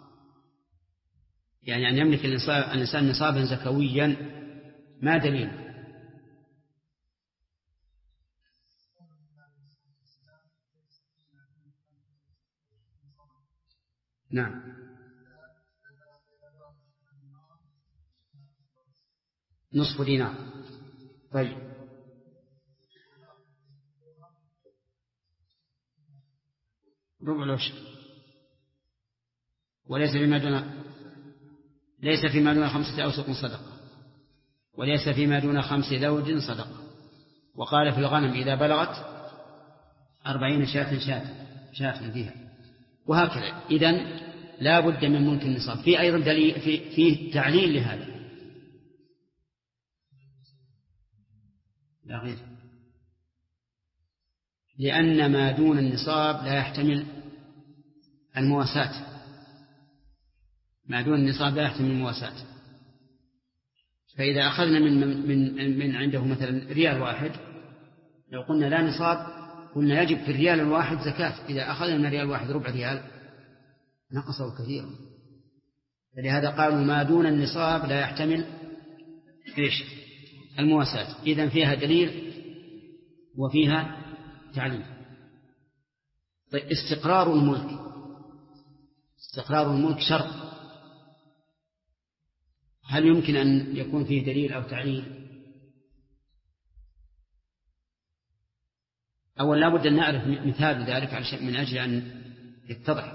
يعني أن يملك الإنسان نصابا زكويا، ما دليل؟ نعم، نصف دينار. طيب، ربع العشر. وليس فيما دون 5 أوسق صدقة، وليس فيما دون 5 زوج صدقة. وقال في الغنم إذا بلغت 40 شاة فيها، وهكذا. إذن لا بد من ملك النصاب. في أيضا دليل فيه تعليل لهذا، لا غير، لأن ما دون النصاب لا يحتمل المواساة. ما دون النصاب لا يحتمل المواساة. فإذا أخذنا من عنده مثلا ريال واحد، لو قلنا لا نصاب قلنا يجب في الريال الواحد زكاة. إذا أخذنا من ريال واحد ربع ريال نقصه كثيرا. فلهذا قالوا ما دون النصاب لا يحتمل إيش؟ المواساة. إذن فيها دليل وفيها تعليل. طيب، استقرار الملك شرط، هل يمكن أن يكون فيه دليل أو تعليل؟ أولا لابد أن نعرف مثال ذلك من أجل أن يتضح.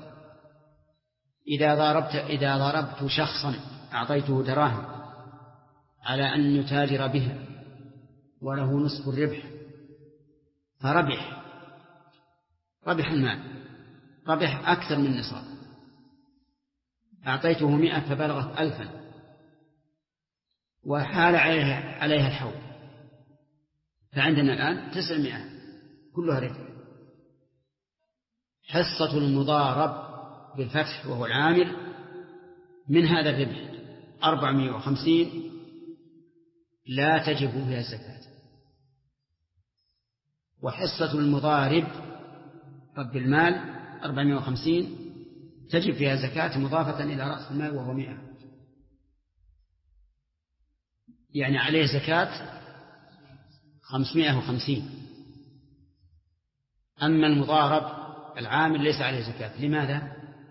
إذا ضربت شخصا أعطيته دراهم على أن يتاجر بها وله نصف الربح، فربح المال، ربح أكثر من النصاب، أعطيته 100 فبلغت 1000 وحال عليها الحول، فعندنا الآن 900 كلها ربح. حصة المضارب بالفتح وهو العامل من هذا الربح 450 لا تجب فيها الزكاة. وحصة المضارب رب المال 450 تجب فيها زكاة مضافة إلى رأس المال وهو 100، يعني عليه زكاة 550. أما المضارب العامل ليس عليه زكاة. لماذا؟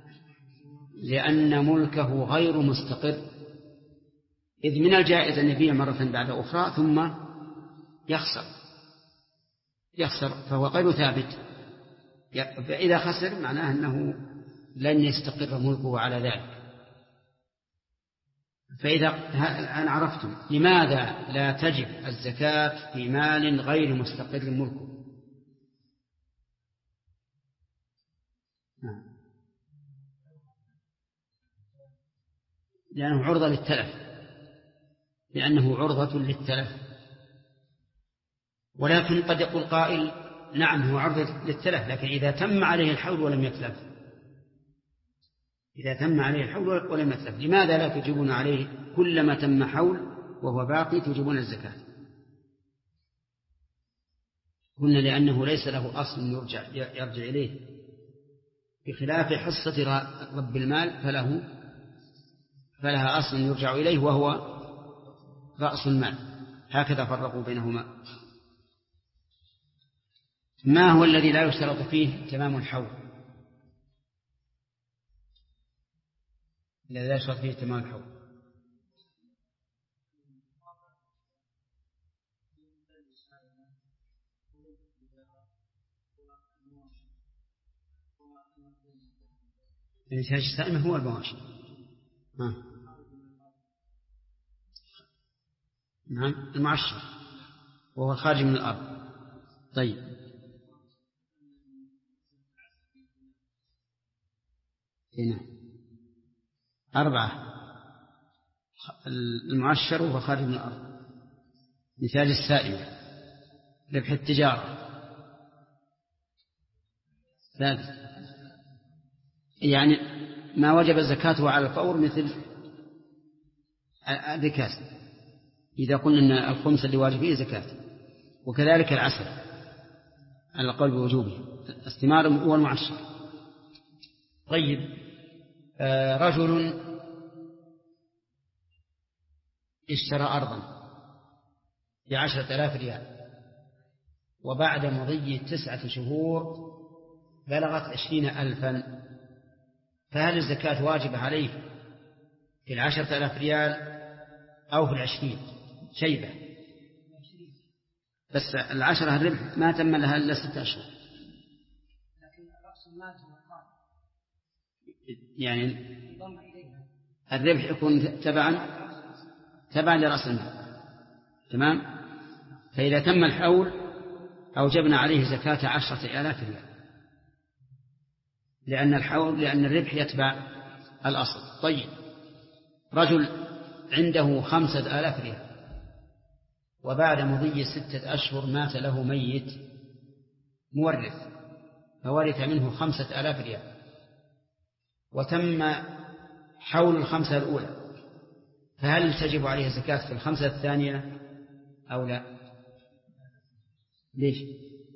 لأن ملكه غير مستقر، إذ من الجائز أن يبيع مرة بعد أخرى ثم يخسر فهو غير ثابت. فإذا خسر معناه أنه لن يستقر ملكه على ذلك. فإذا الآن عرفتم لماذا لا تجب الزكاة في مال غير مستقر ملكه. لأنه عرضة للتلف. ولكن قد يقول قائل نعم هو عرضة للتلف، لكن إذا تم عليه الحول ولم يتلف، لماذا لا تجيبون عليه كلما تم حول وهو باقي تجيبون الزكاة؟ قلنا لأنه ليس له أصل يرجع إليه، بخلاف حصة رب المال فلها أصل يرجع إليه وهو رأس المال. هكذا فرقوا بينهما. ما هو الذي لا يشترط فيه تمام الحول؟ الذي لا يشترط فيه تمام الحول الإنتاج السائمة هو المواشي. نعم المعشر وهو خارج من الأرض. طيب هنا 4 المعشر وهو خارج من الأرض. مثال السائمة ربح التجارة 3 يعني ما وجب زكاته على الفور مثل الركاز إذا قلنا أن الخمس اللي واجب فيه زكاة. وكذلك العسل على القول بوجوبه، الثمار والمعشر. طيب رجل اشترى أرضا ب10,000 ريال وبعد مضي 9 شهور بلغت 20,000، فهل الزكاة واجب عليه في 10,000 ريال أو في 20 شيبة؟ بس 10 الربح ما تم لها إلا 6 أشهر، يعني الربح يكون تبعا لرأس المال. تمام. فإذا تم الحول أوجبنا عليه زكاة 10,000 ريال، لأن الربح يتبع الأصل. طيب رجل عنده 5,000 ريال وبعد مضي 6 أشهر مات له ميت مورث فورث منه 5,000 ريال وتم حول 5 الأولى، فهل تجب عليه زكاة في 5 الثانية أو لا؟ ليش؟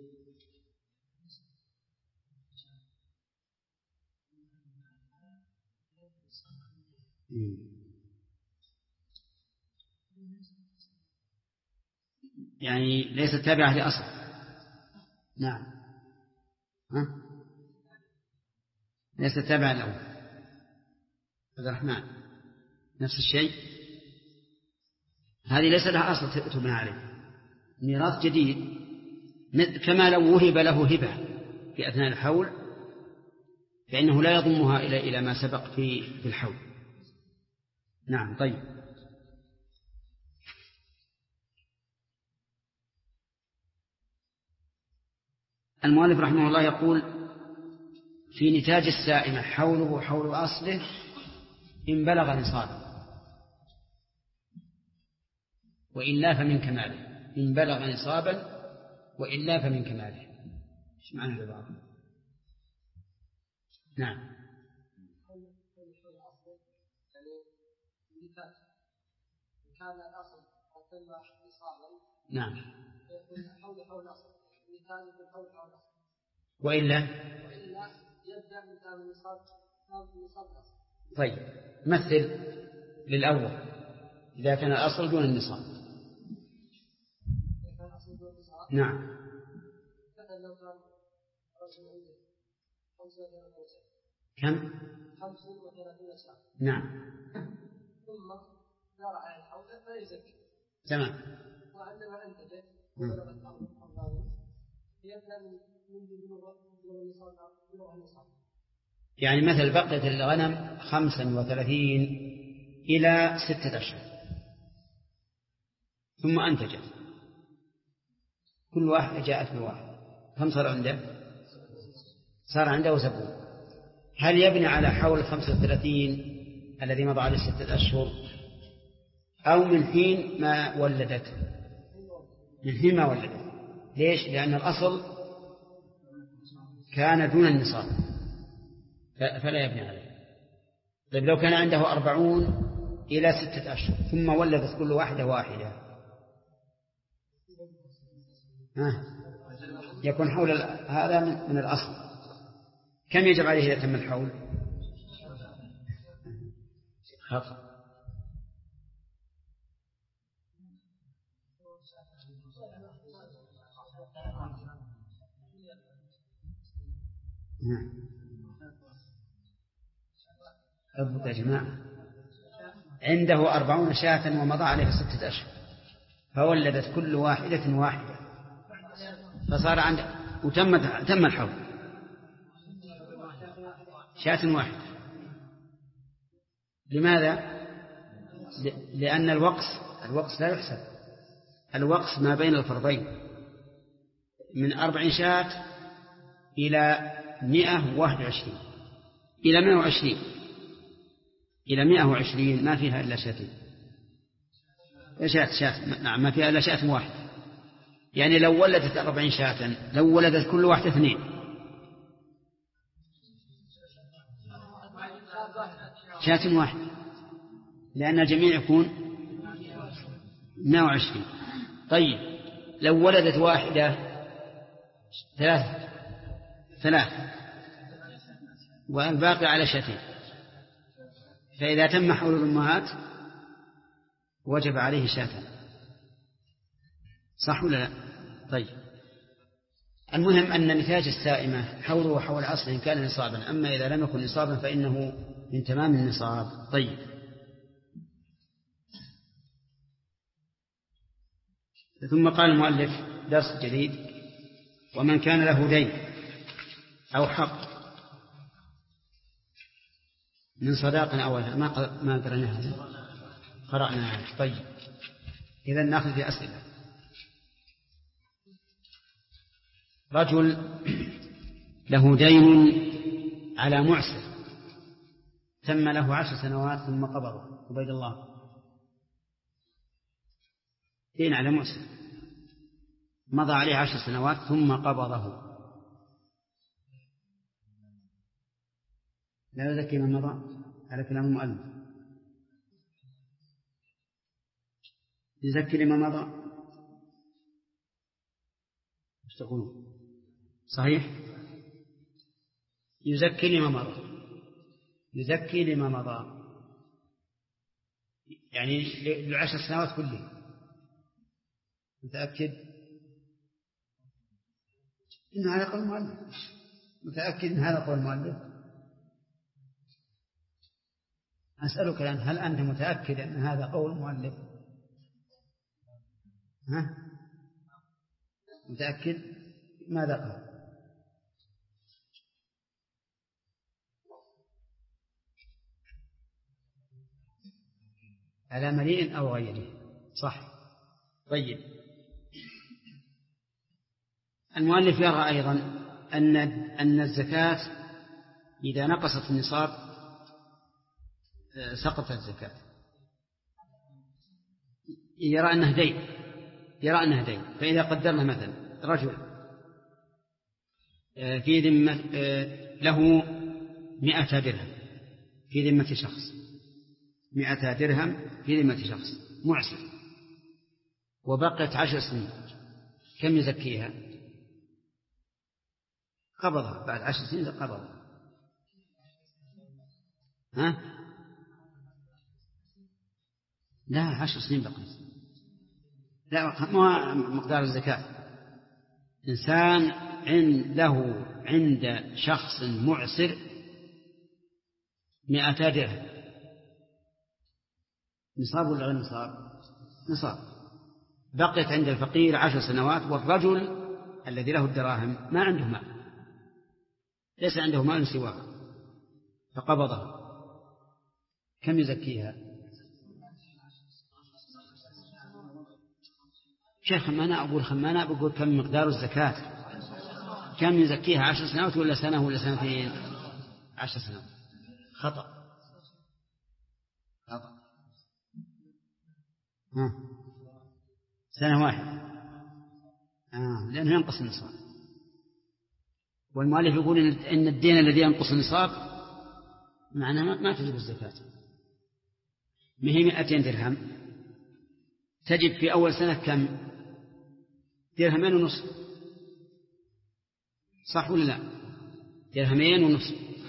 يعني ليست تابعة لأصل. نعم ليست تابعة له. عبد الرحمن نفس الشيء، هذه ليس لها أصل تبنى عليه، ميراث جديد، كما لو وهب له هبة في أثناء الحول فإنه لا يضمها إلى ما سبق في الحول. نعم. طيب المؤلف رحمه الله يقول في نتاج السائمة حوله حول أصله إن بلغ نصابا، وإلا فمن كماله. إن بلغ نصابا وإلا فمن كماله. إيش معنى العبارة؟ نعم. كان الأصل أتم نصابا. نعم. يكون حول الأصل. مثال يكون حول الأصل. وإلا يبدأ مثال النصاب الأصل. طيب مثل للأول إذا كان الأصل دون النصاب. نعم. مثلا لو كان رجل عنده 35 سنة. كم؟ 35 سنة. نعم. ثم زرع الحول فيزكي. تمام. وعندما أنتجت يبدأ من بلوغ النصاب. يعني مثل بقية الغنم 35 إلى 6 أشهر ثم أنتجت، كل واحد جاءت بواحد، كم صار عنده؟ صار عنده 70. هل يبني على حول 35 الذي مضى عليه 6 أشهر أو من حين ما ولدته؟ من حين ما ولدته. ليش؟ لأن الأصل كان دون النصاب فلا يبني عليه. طيب لو كان عنده 40 إلى 6 أشهر ثم ولدت كل واحدة يكون حول هذا من الأصل. كم يجب عليه إذا تم الحول؟ خطأ. أضبط يا جماعة. عنده 40 شاة ومضى عليها 6 أشهر فولدت كل واحدة فصار عنده تم الحول شاة واحدة. لماذا؟ لأن الوقص لا يحسب. الوقص ما بين الفرضين من 40 شاة إلى 121 إلى 120 ما فيها إلا شاتين. شاة نعم ما فيها إلا شاة واحد. يعني لو ولدت 40 شاة لو ولدت كل واحدة 2 شاة واحد، لأن الجميع يكون 120. طيب لو ولدت واحدة 3 والباقي على شاتين، فإذا تم حول الأمهات وجب عليه شاة. صح ولا لا؟ طيب المهم أن نتاج السائمة حوله حول أصله إن كان نصابا، أما إذا لم يكن نصابا فإنه من تمام النصاب. طيب ثم قال المؤلف درس جديد: ومن كان له دين أو حق من صداق أو ما قرأناها. طيب إذا نأخذ في أسئلة. رجل له دين على معسر تم له 10 سنوات ثم قبضه. عبيد الله، دين على معسر مضى عليه 10 سنوات ثم قبضه، لا يزكي من مضى على كلام المؤلف، يزكي لما مضى. ايش تقولون؟ صحيح، يزكي لما مضى يعني ل10 سنوات كلها. متأكد إن هذا قول المؤلف؟ متأكد إن هذا قول المؤلف؟ أسألك الآن هل أنت متأكد أن هذا قول المؤلف؟ متأكد؟ ماذا قال؟ على مليء أو غيره. صح. طيب المؤلف يرى أيضا أن الزكاة إذا نقصت النصاب سقطت الزكاة. يرى أنه دين. فإذا قدرنا مثلا رجل في ذمة له 100 درهم في ذمة شخص، 100 درهم في ذمة شخص معسر، وبقيت 10 سنين، كم يزكيها؟ قبضها بعد 10 سنين قبضها. لا 10 سنين بقيت، لا ما مقدار الزكاة. إنسان له عند شخص معسر 200 درهم، نصاب ولا غير نصاب؟ نصاب. بقيت عند الفقير 10 سنوات، والرجل الذي له الدراهم ما عنده مال، ليس عنده مال سواه، فقبضها، كم يزكيها؟ شيخ خمانا بقول كم مقدار الزكاة، كم يزكيها؟ 10 سنوات ولا سنة ولا سنتين؟ 10 سنوات. خطأ. سنة واحدة، لأنه ينقص النصاب. والمؤلف يقول إن الدين الذي ينقص النصاب معناه ما تجب الزكاة. ما هي 200 درهم تجب في أول سنة كم؟ 2.5 درهم، صح ولا لا؟ 2.5 درهم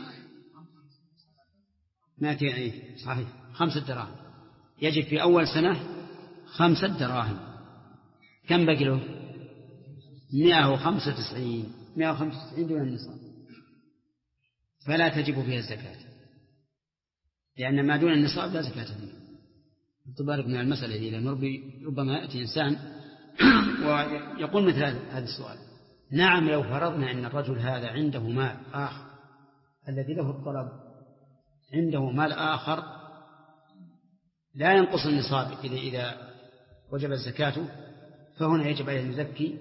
200 صحيح، 5 دراهم. يجب في أول سنة 5 دراهم. كم بقي له؟ 195 دون النصاب، فلا تجب فيها الزكاة، لأن ما دون النصاب لا زكاة فيه. تبارك من المسألة دي، لأن ربما يأتي إنسان ويقول مثل هذا السؤال. نعم، لو فرضنا أن الرجل هذا عنده مال آخر، الذي له الطلب عنده مال آخر لا ينقص النصاب إذا وجب الزكاة، فهنا يجب أن يزكي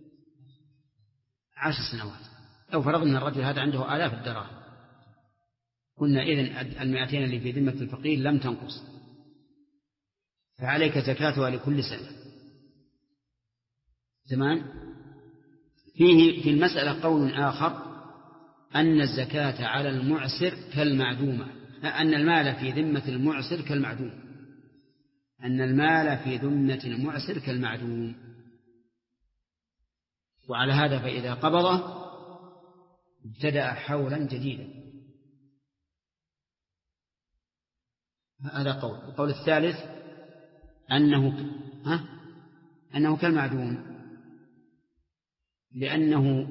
10 سنوات. لو فرضنا الرجل هذا عنده آلاف الدراهم، قلنا إذن 200 اللي في ذمة الفقير لم تنقص، فعليك زكاتها لكل سنة. تمام. فيه في المسألة قول آخر، أن الزكاة على المعسر كالمعدومة، أن المال في ذمة المعسر كالمعدوم، أن المال في ذمة المعسر كالمعدوم. وعلى هذا فإذا قبضه ابتدأ حولا جديدا. هذا قول. القول الثالث أنه كالمعدوم، لأنه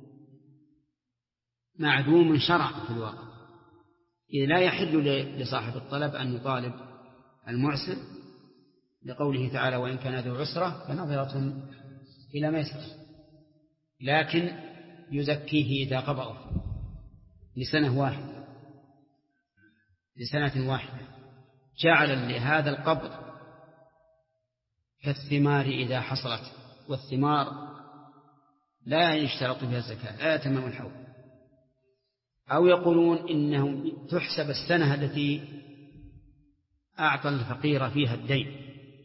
معدوم شرعا في الواقع، إذ لا يحل لصاحب الطلب أن يطالب المعسر، لقوله تعالى: وإن كان ذو عسرة فنظرة إلى ميسرة، لكن يزكيه إذا قبضه لسنة واحدة، جعل لهذا القبض كالثمار إذا حصلت، والثمار لا يشترط فيها الزكاة، لا يتمم الحول. أو يقولون إنه تحسب السنة التي أعطى الفقير فيها الدين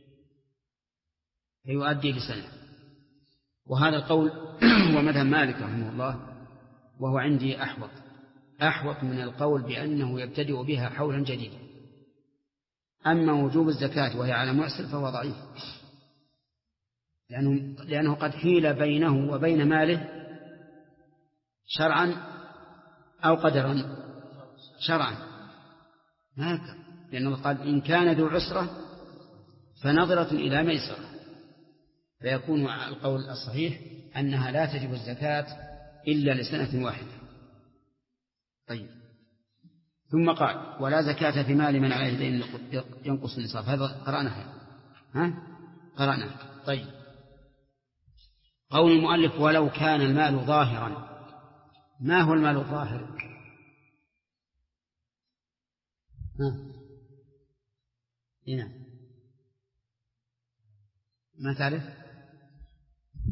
فيؤدي لسنة. وهذا القول هو مذهب مالك رحمه الله، وهو عندي أحوط من القول بأنه يبتدئ بها حولا جديدا. أما وجوب الزكاة وهي على معسر فهو ضعيف، لأنه قد حيل بينه وبين ماله شرعا أو قدرا. شرعا هكذا، لأنه قال: إن كان ذو عسرة فنظرة إلى ميسرة، فيكون القول الصحيح أنها لا تجب الزكاة إلا لسنة واحدة. طيب، ثم قال: ولا زكاة في مال من عليه دين ينقص النصاب. هذا قرأنا. طيب، قول المؤلف: ولو كان المال ظاهرا. ما هو المال الظاهر؟ هنا ما تعرف؟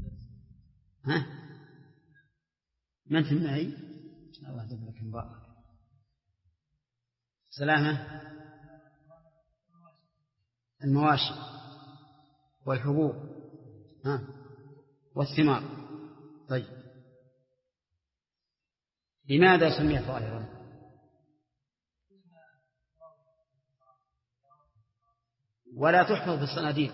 ما أنت معي؟ الله يجزاك الله. سلامة المواشي والحبوب والثمار. طيب لماذا سميت ظاهرا؟ ولا تحفظ بالصناديق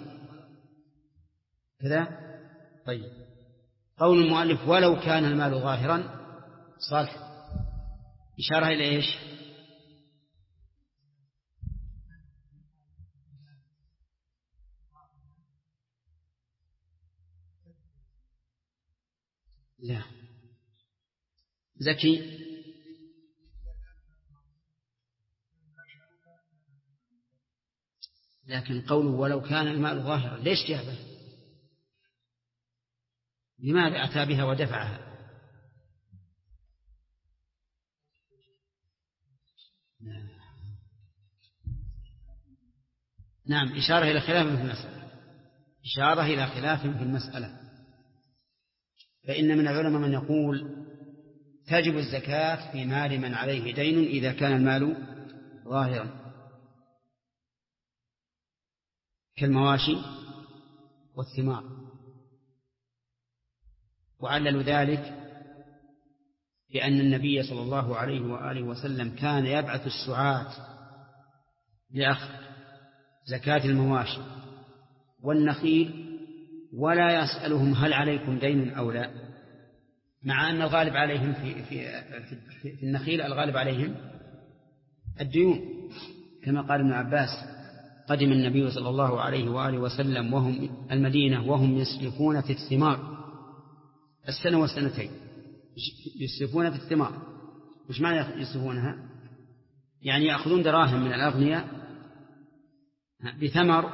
كذا. طيب قول المؤلف ولو كان المال ظاهرا صالح إشارة إلى إيش؟ لا زكي لكن قوله ولو كان المال ظاهرا ليش جابه؟ لماذا أتى بها ودفعها؟ نعم إشارة إلى خلاف في المسألة، إشارة إلى خلاف في المسألة. فإن من العلماء من يقول تجب الزكاة في مال من عليه دين إذا كان المال ظاهرا كالمواشي والثمار، وعللوا ذلك بأن النبي صلى الله عليه وآله وسلم كان يبعث السعاة لأخذ زكاة المواشي والنخيل ولا يسألهم هل عليكم دين أو لا، مع أن الغالب عليهم في النخيل الغالب عليهم الديون، كما قال ابن عباس قدم النبي صلى الله عليه وآله وسلم وهم المدينة وهم يسلفون في الثمار السنة والسنتين، يسلفون في الثمار. وش معنى يسلفونها؟ يعني يأخذون دراهم من الأغنياء بثمر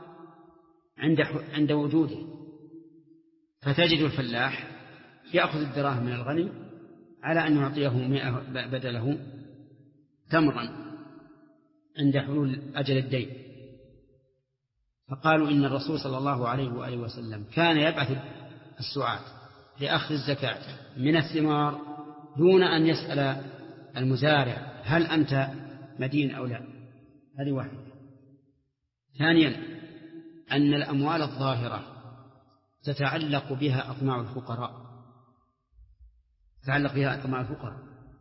عند وجوده، فتجد الفلاح يأخذ الدراهم من الغني على أن يعطيه 100 بدله تمرا عند حلول أجل الدين. فقالوا إن الرسول صلى الله عليه وآله وسلم كان يبعث السعاة لأخذ الزكاة من الثمار دون أن يسأل المزارع هل أنت مدين أو لا. هذه واحدة. ثانيا أن الأموال الظاهرة تتعلق بها أطماع الفقراء، تتعلق بها أطماع الفقراء،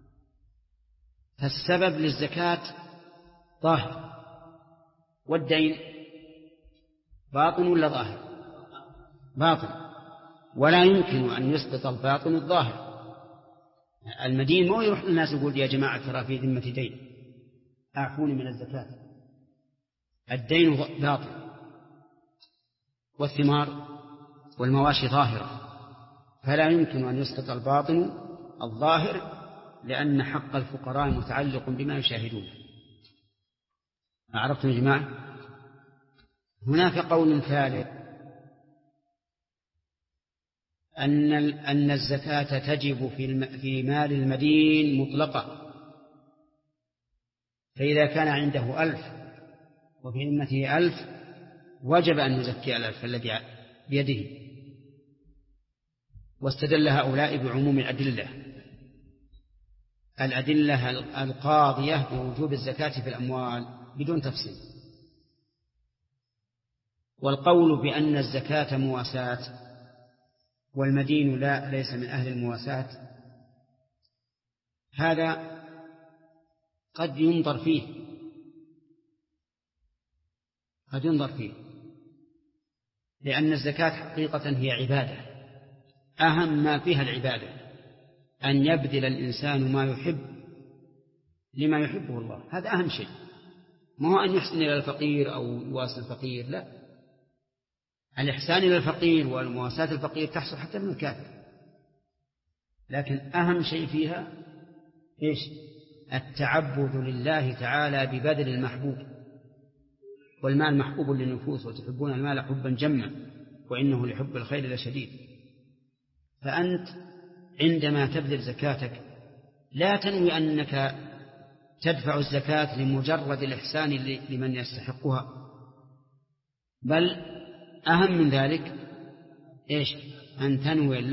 فالسبب للزكاة ظاهر، والدين باطن ولا ظاهر؟ باطن، ولا يمكن أن يسقط الباطن الظاهر. المدين مو يروح الناس يقول يا جماعة ترى في ذمة دين أعفوني من الزكاة، الدين باطن، والثمار والمواشي ظاهرة، فلا يمكن أن يسقط الباطن الظاهر، لأن حق الفقراء متعلق بما يشاهدون. أعرفتم يا جماعة؟ هناك قول ثالث أن الزكاة تجب في مال المدين مطلقة، فإذا كان عنده 1000 وفي ذمته 1000 وجب أن يزكي 1000 الذي بيده. واستدل هؤلاء بعموم الأدلة القاضية بوجوب الزكاة في الأموال بدون تفصيل. والقول بأن الزكاة مواساة والمدين ليس من أهل المواساة هذا قد ينظر فيه، لأن الزكاة حقيقة هي عبادة، أهم ما فيها العبادة، أن يبذل الإنسان ما يحب لما يحبه الله، هذا أهم شيء، ما هو أن يحسن إلى الفقير أو يواسي الفقير، لا، الإحسان إلى الفقير والمواساة الفقير تحصل حتى من الكافر، لكن أهم شيء فيها إيش؟ التعبد لله تعالى ببذل المحبوب، والمال محبوب للنفوس وتحبون المال حبا جما وإنه لحب الخير لشديد. فأنت عندما تبذل زكاتك لا تنوي أنك تدفع الزكاة لمجرد الإحسان لمن يستحقها، بل أهم من ذلك إيش؟ أن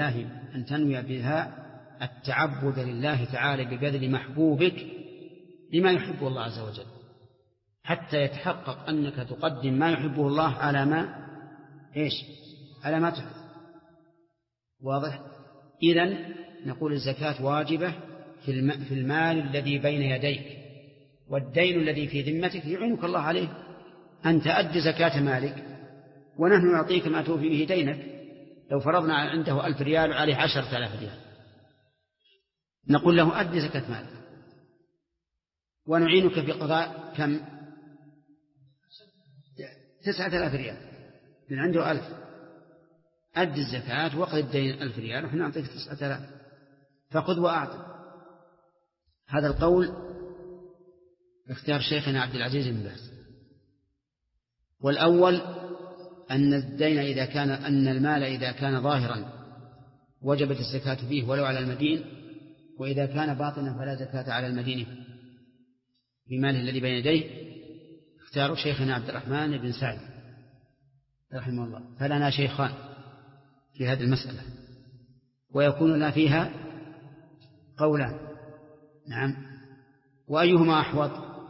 تنوي بها التعبد لله تعالى ببذل محبوبك بما يحبه الله عز وجل، حتى يتحقق أنك تقدم ما يحبه الله على ما على ما تحب. واضح؟ إذن نقول الزكاة واجبة في المال الذي بين يديك، والدين الذي في ذمتك يعينك الله عليه أن تؤدي زكاة مالك، ونحن نعطيك ما توفي به دينك. لو فرضنا عنده 1000 ريال وعليه 10,000 ريال، نقول له أدي زكاة مالك، ونعينك في قضاء كم؟ 9,000 ريال، من عنده 1000، أدي الزكاة وقضي الدين 1000 ريال ونحن نعطيك 9,000، فخذ وأعطي. هذا القول اختيار شيخنا عبد العزيز بن باز. والأول أن الدين أن المال إذا كان ظاهرا وجبت الزكاة فيه ولو على المدين، وإذا كان باطنا فلا زكاة على المدين في ماله الذي بين يديه. اختيار شيخنا عبد الرحمن بن سعد رحمه الله. فلنا شيخان في هذه المسألة، ويكون لنا فيها قولان. نعم. وأيهما أحوط؟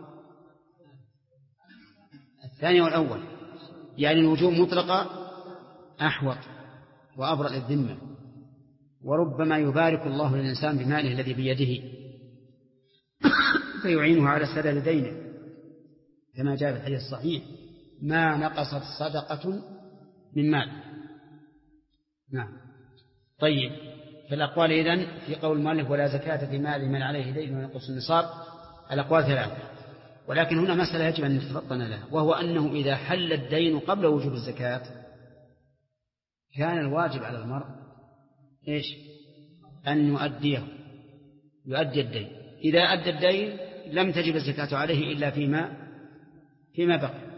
الثاني والأول، يعني الوجوب مطلقة أحوط وأبرأ للذمة، وربما يبارك الله للإنسان بماله الذي بيده فيعينه على سداد دينه، كما جاء في الحديث الصحيح: ما نقصت صدقة من مال. نعم. طيب، في الأقوال إذن في قول المؤلف ولا زكاة في مال من عليه دين وينقص النصاب، الأقوال 3، ولكن هنا مسألة يجب أن نتفطن لها، وهو أنه إذا حل الدين قبل وجوب الزكاة كان الواجب على المرء أن يؤدي الدين. إذا أدى الدين لم تجب الزكاة عليه إلا فيما بقي.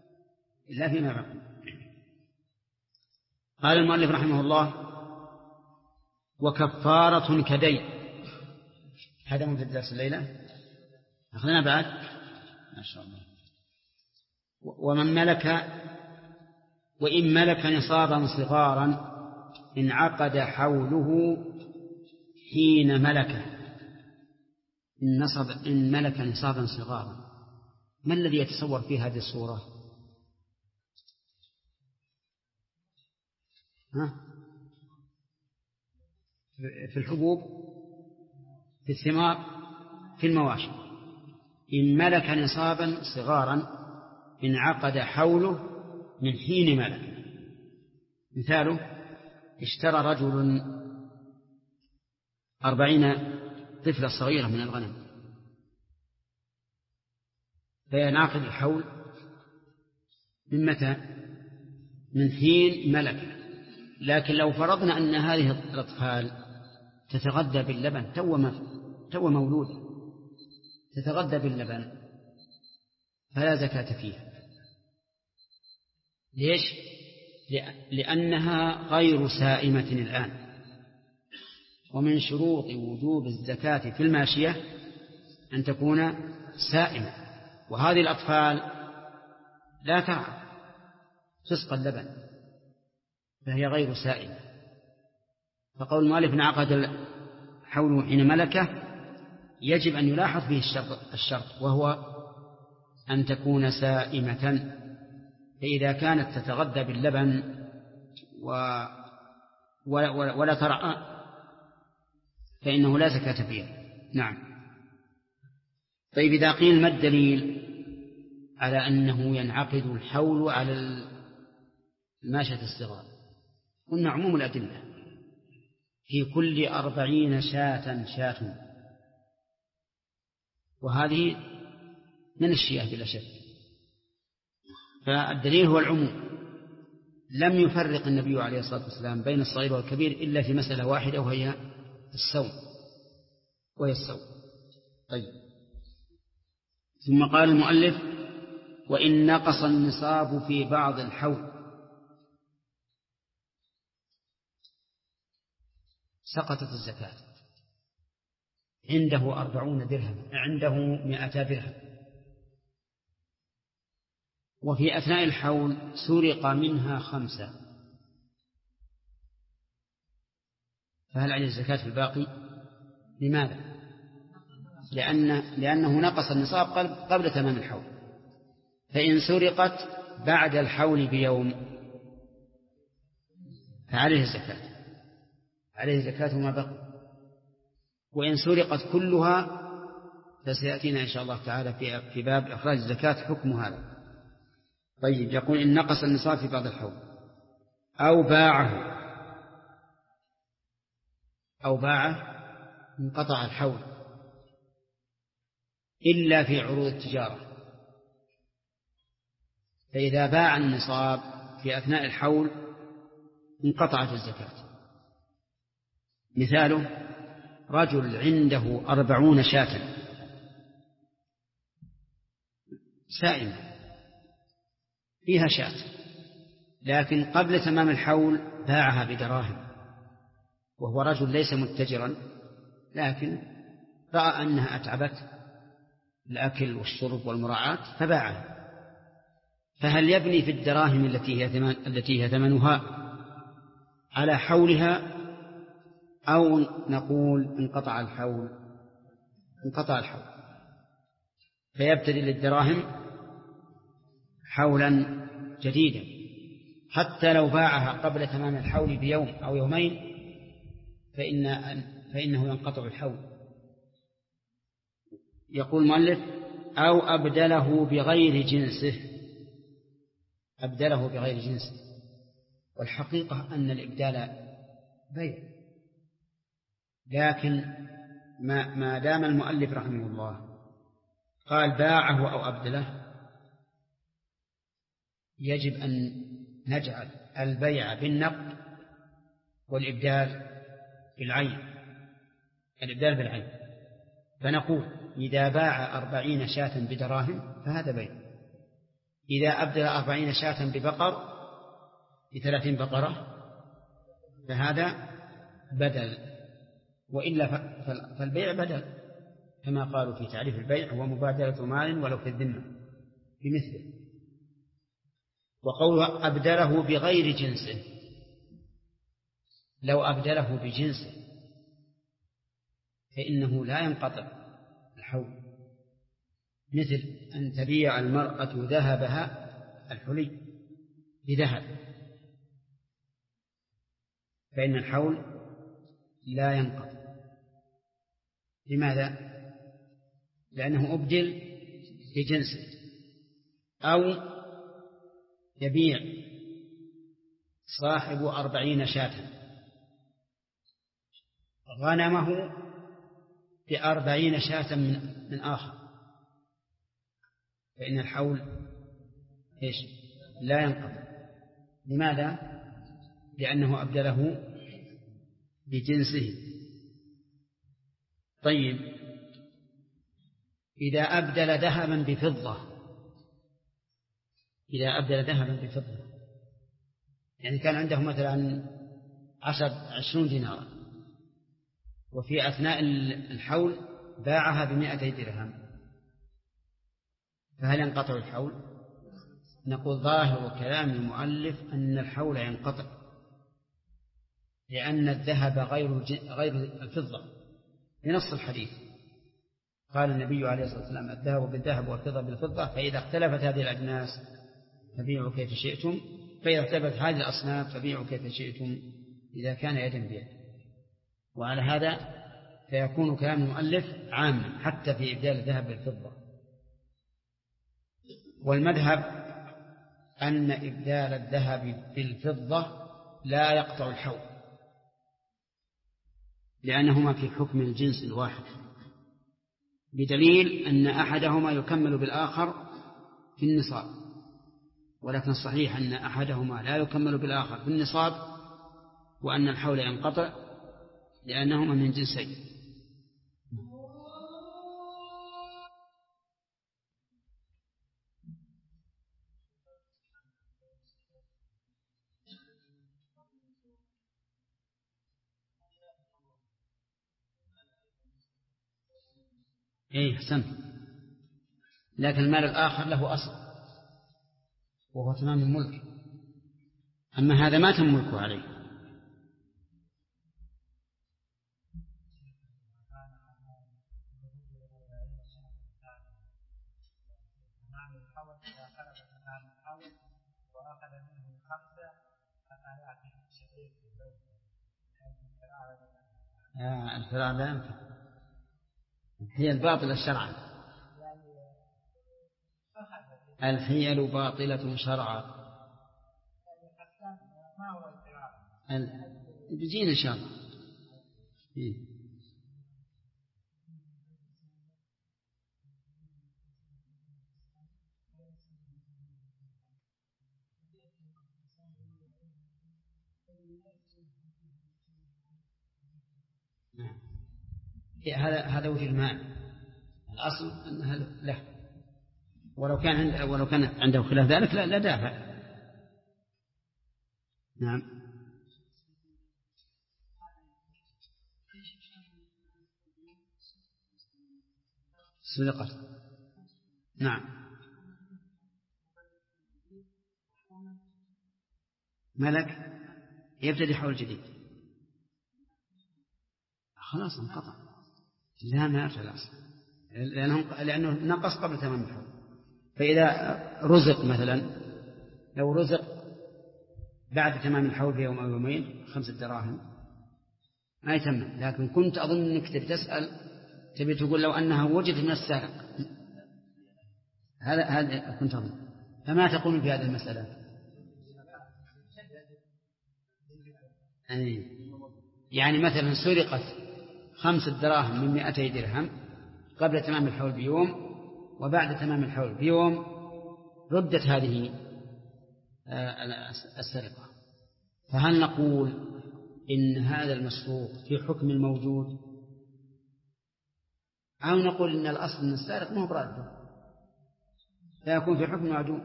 قال المؤلف رحمه الله: وكفارة كدين. هذا من في الدرس الليلة، أخذنا بعد ما شاء الله. وإن ملك نصابا صغارا انعقد حوله حين ملكه. إن ملك نصابا صغارا، ما الذي يتصور في هذه الصورة؟ في الحبوب، في الثمار، في المواشي. إن ملك نصابا صغارا انعقد حوله من حين ملك. مثاله: اشترى رجل 40 طفلة صغيرة من الغنم، فينعقد الحول من متى؟ من حين ملك. لكن لو فرضنا أن هذه الأطفال تتغذى باللبن، تو مولودة تتغذى باللبن، فلا زكاة فيها. ليش؟ لأنها غير سائمة الآن، ومن شروط وجوب الزكاة في الماشية أن تكون سائمة، وهذه الأطفال لا ترعى، تسقى اللبن، فهي غير سائمة. فقول المؤلف انعقد حوله حين ملكه يجب أن يلاحظ فيه الشرط، وهو أن تكون سائمة. فإذا كانت تتغذى باللبن ولا ترعى فإنه لا زكاة فيها. نعم. طيب، إذا قيل ما الدليل على أنه ينعقد الحول على الماشية الصغار؟ قلنا عموم الأدلة: في كل 40 شاة، وهذه من الشياه بلا شك. فالدليل هو العموم. لم يفرق النبي عليه الصلاة والسلام بين الصغير والكبير إلا في مسألة واحدة، وهي الصوم. طيب، ثم قال المؤلف: وإن نقص النصاب في بعض الحول سقطت الزكاة. عنده 40 درهم، عنده 200 درهم، وفي أثناء الحول سرق منها 5، فهل عليه الزكاة في الباقي؟ لماذا؟ لأنه نقص النصاب قبل تمام الحول. فإن سرقت بعد الحول بيوم فعليه الزكاة، عليه زكاة ما بقي. وإن سرقت كلها فسيأتينا إن شاء الله تعالى في باب إخراج الزكاة حكم هذا. طيب، يقول إن نقص النصاب في بعض الحول أو باعه انقطع الحول إلا في عروض التجارة. فإذا باع النصاب في أثناء الحول انقطعت الزكاة. مثاله: رجل عنده 40 شاة سائمة فيها شاة، لكن قبل تمام الحول باعها بدراهم، وهو رجل ليس متجرا، لكن رأى أنها أتعبت الأكل والشرب والمراعاة فباعها. فهل يبني في الدراهم التي هي ثمنها على حولها، أو نقول انقطع الحول؟ انقطع الحول، فيبتدي للدراهم حولا جديدا حتى لو باعها قبل تمام الحول بيوم أو يومين فإنه ينقطع الحول. يقول المؤلف: أو أبدله بغير جنسه. أبدله بغير جنسه، والحقيقة أن الإبدال بيع، لكن ما دام المؤلف رحمه الله قال باعه أو أبدله، يجب أن نجعل البيع بالنقد والإبدال بالعين. الإبدال بالعين، فنقول إذا باع 40 شاة بدراهم فهذا بيع، إذا أبدل 40 شاة ببقر ب30 بقرة فهذا بدل، وإلا فالبيع بدل، كما قالوا في تعريف البيع: هو مبادلة مال ولو في الذمة بمثله. وقوله أبدله بغير جنسه، لو أبدله بجنسه فإنه لا ينقطع الحول، مثل أن تبيع المرأة ذهبها الحلي بذهب، فإن الحول لا ينقطع. لماذا؟ لأنه أبدل بجنسه. أو يبيع صاحب 40 شاة غنمه ب40 شاة من آخر، فإن الحول لا ينقطع. لماذا؟ لأنه أبدله بجنسه. طيب، إذا أبدل ذهبا بفضة، يعني كان عنده مثلا 20 دينارا، وفي أثناء الحول باعها ب200 درهم، فهل ينقطع الحول؟ نقول ظاهر كلام المؤلف أن الحول ينقطع، لأن الذهب غير الفضة بنص الحديث. قال النبي عليه الصلاة والسلام: الذهب بالذهب والفضة بالفضة، فإذا اختلفت هذه الأجناس فبيعوا كيف شئتم، فإذا اختلفت هذه الأصناف فبيعوا كيف شئتم، إذا كان يدا بيد. وعلى هذا فيكون كلام المؤلف عاما حتى في إبدال الذهب بالفضة. والمذهب أن إبدال الذهب بالفضة لا يقطع الحول، لأنهما في حكم الجنس الواحد، بدليل أن أحدهما يكمل بالآخر في النصاب، ولكن صحيح أن أحدهما لا يكمل بالآخر في النصاب، وأن الحول ينقطع لأنهما من جنسين. أحسنت، لكن المال الآخر له أصل وهو تمام الملك، أما هذا ما تم ملكه عليه. عن الحول إذا خرج من هذا الحول وأخذ منه 5 فما يأتي شريك الزوج الفراغ لا ينفع، هي الباطلة شرعا، الحيل باطلة شرعا. ما هو الفراغ؟ بيجينا إن شاء الله. هذا وجه المال، الأصل أنها له، ولو كان عنده خلاف ذلك لا دافع. نعم. سرقت. نعم. ملك يبتدي حول جديد، خلاص انقطع، لا ما يرجع الأصل، لأنه نقص قبل تمام الحول. فإذا رزق مثلا، لو رزق بعد تمام الحول بيوم أو يومين 5 دراهم ما يتم، لكن كنت أظن أنك تبي تقول لو أنها وجدت من السارق، هذا كنت أظن. فما تقول في هذه المسألة؟ يعني مثلا سرقت 5 دراهم من 200 درهم قبل تمام الحول بيوم، وبعد تمام الحول بيوم ردت هذه السرقة، فهل نقول إن هذا المسروق في حكم الموجود، أو نقول إن الأصل من السارق ما هو براده لا يكون في حكم المعدوم؟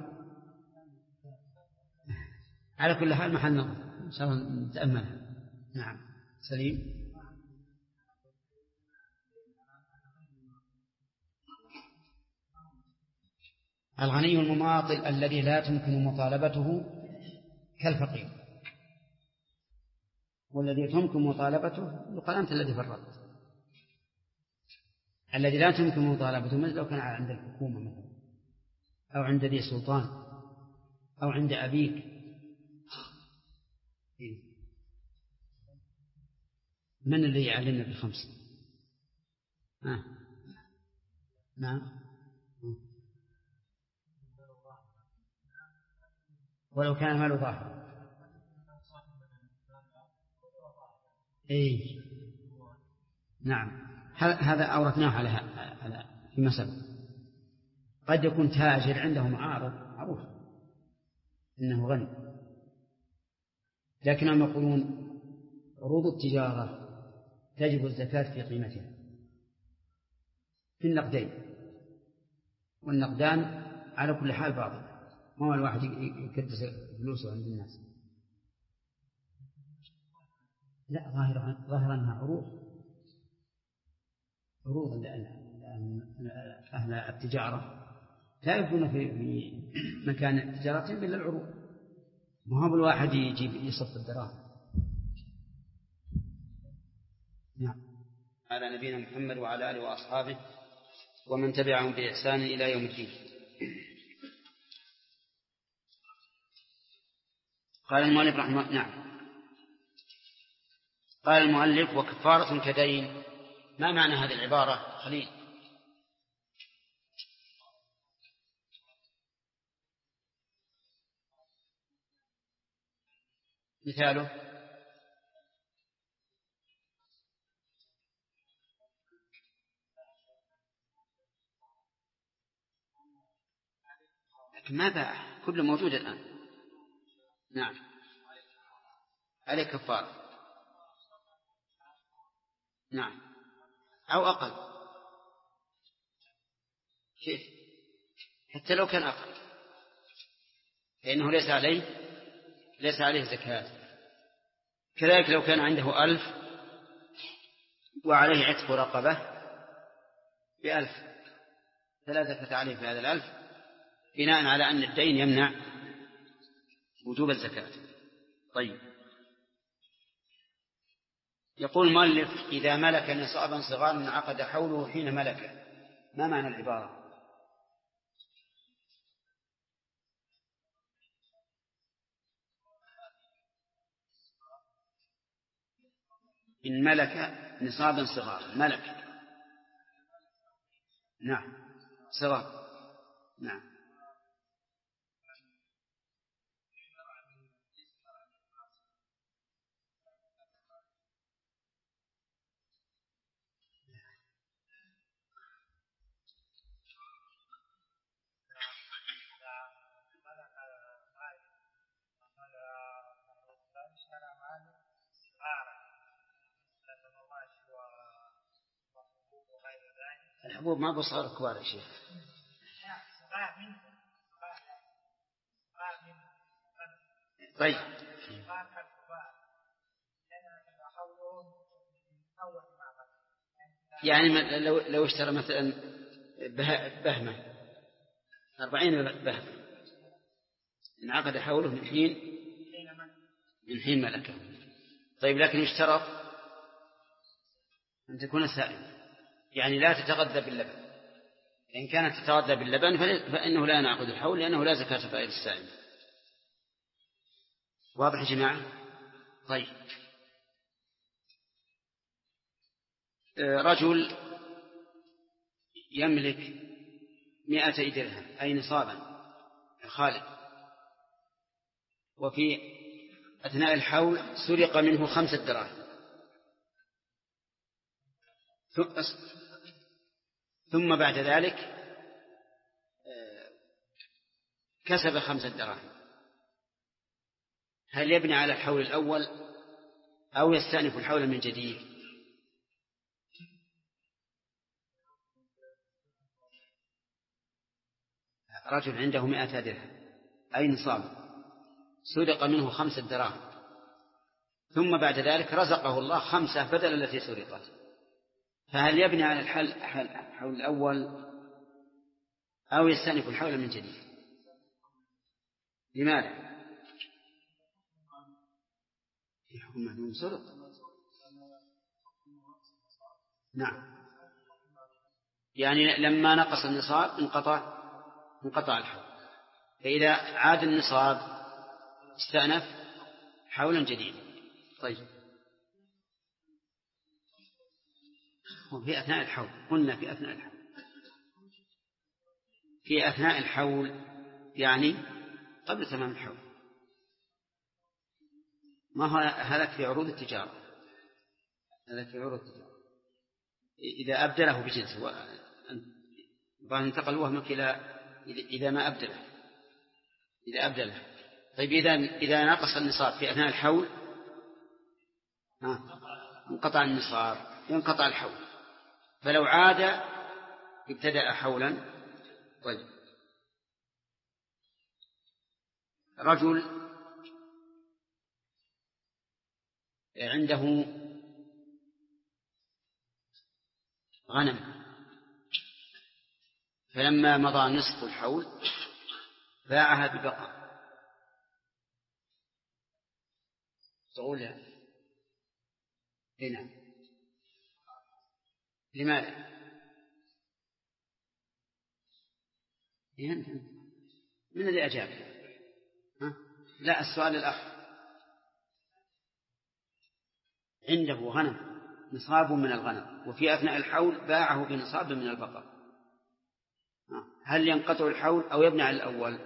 على كل حال محل نظر إن شاء الله نتأملها. نعم. سليم. الغني المماطل الذي لا تمكن مطالبته كالفقير، والذي تمكن مطالبته يقال أنت الذي فرطت. الذي لا تمكن مطالبته مثل لو كان عند الحكومة مثلا، أو عند ذي سلطان، أو عند أبيك. من الذي يعلمنا ب5؟ نعم. ولو كان ماله ظاهر. نعم. هذا أورثناه على في مسألة. قد يكون تاجر عنده معارض معروف إنه غني، لكنهم يقولون عروض التجارة تجب الزكاة في قيمتها في النقدين، والنقدان على كل حال باطل، ما هو الواحد يكدس فلوسه عند الناس. لا، ظاهرا أنها عروض أهل التجارة لا يبدون في مكان تجارتهم إلا العروض، ما هو الواحد يجيب يصف الدراهم. نعم. على نبينا محمد وعلى آله وأصحابه ومن تبعهم بإحسان إلى يوم الدين. قال المؤلف رحمه الله. نعم. قال المؤلف وكفارة كدين. ما معنى هذه العبارة خليل؟ مثاله لكن ما باع، كله موجود الآن. نعم. عليه كفارة. نعم. أو أقل. كيف؟ حتى لو كان أقل، لأنه ليس عليه زكاة. كذلك لو كان عنده 1000 وعليه عتق رقبة ب1000 فلا زكاة عليه في هذا 1000، بناء على أن الدين يمنع وجوب الزكاة. طيب. يقول المؤلف إذا ملك نصابا صغارا عقد حوله حين ملكه. ما معنى العبارة؟ إن ملك نصابا صغارا ملك. نعم صغار. نعم. الحبوب ما بصغار كبار يا شيخ. طيب يعني لو اشترى مثلا بهمة 40 بهمة انعقد حوله من حين ملكه. طيب لكن يشترط أن تكون سائمة، يعني لا تتغذى باللبن. إن كانت تتغذى باللبن فإنه لا ينعقد الحول لأنه لا زكاة فائدة السائمة. واضح يا جماعة؟ طيب رجل يملك 200 درهم أي نصابا خالد، وفي أثناء الحول سرق منه 5 دراهم، ثم بعد ذلك كسب 5 دراهم. هل يبني على الحول الأول أو يستأنف الحول من جديد؟ رجل عنده 100 درهم أي نصاب، سرق منه 5 دراهم، ثم بعد ذلك رزقه الله 5 بدل التي سرقت، فهل يبني على الحول الأول أو يستأنف الحول من جديد؟ لماذا؟ في حكم معلوم سرق. نعم، يعني لما نقص النصاب انقطع الحول، فإذا عاد النصاب استأنف حولا جديدا. طيب وفي أثناء الحول قلنا في أثناء الحول يعني قبل تمام الحول، ما هو هذا في عروض التجارة. إذا أبدله بجنس انتقل وهمك إلى إذا ما أبدله، إذا أبدله. طيب إذا نقص النصاب في أثناء الحول انقطع النصاب ينقطع الحول، فلو عاد ابتدأ حولا. طيب رجل عنده غنم، فلما مضى نصف الحول باعها ببقر. تقول هنا لماذا؟ من الذي أجاب؟ لا، السؤال الآخر. عنده غنم نصاب من الغنم، وفي أثناء الحول باعه بنصاب من البقر، هل ينقطع الحول أو يبني على الأول؟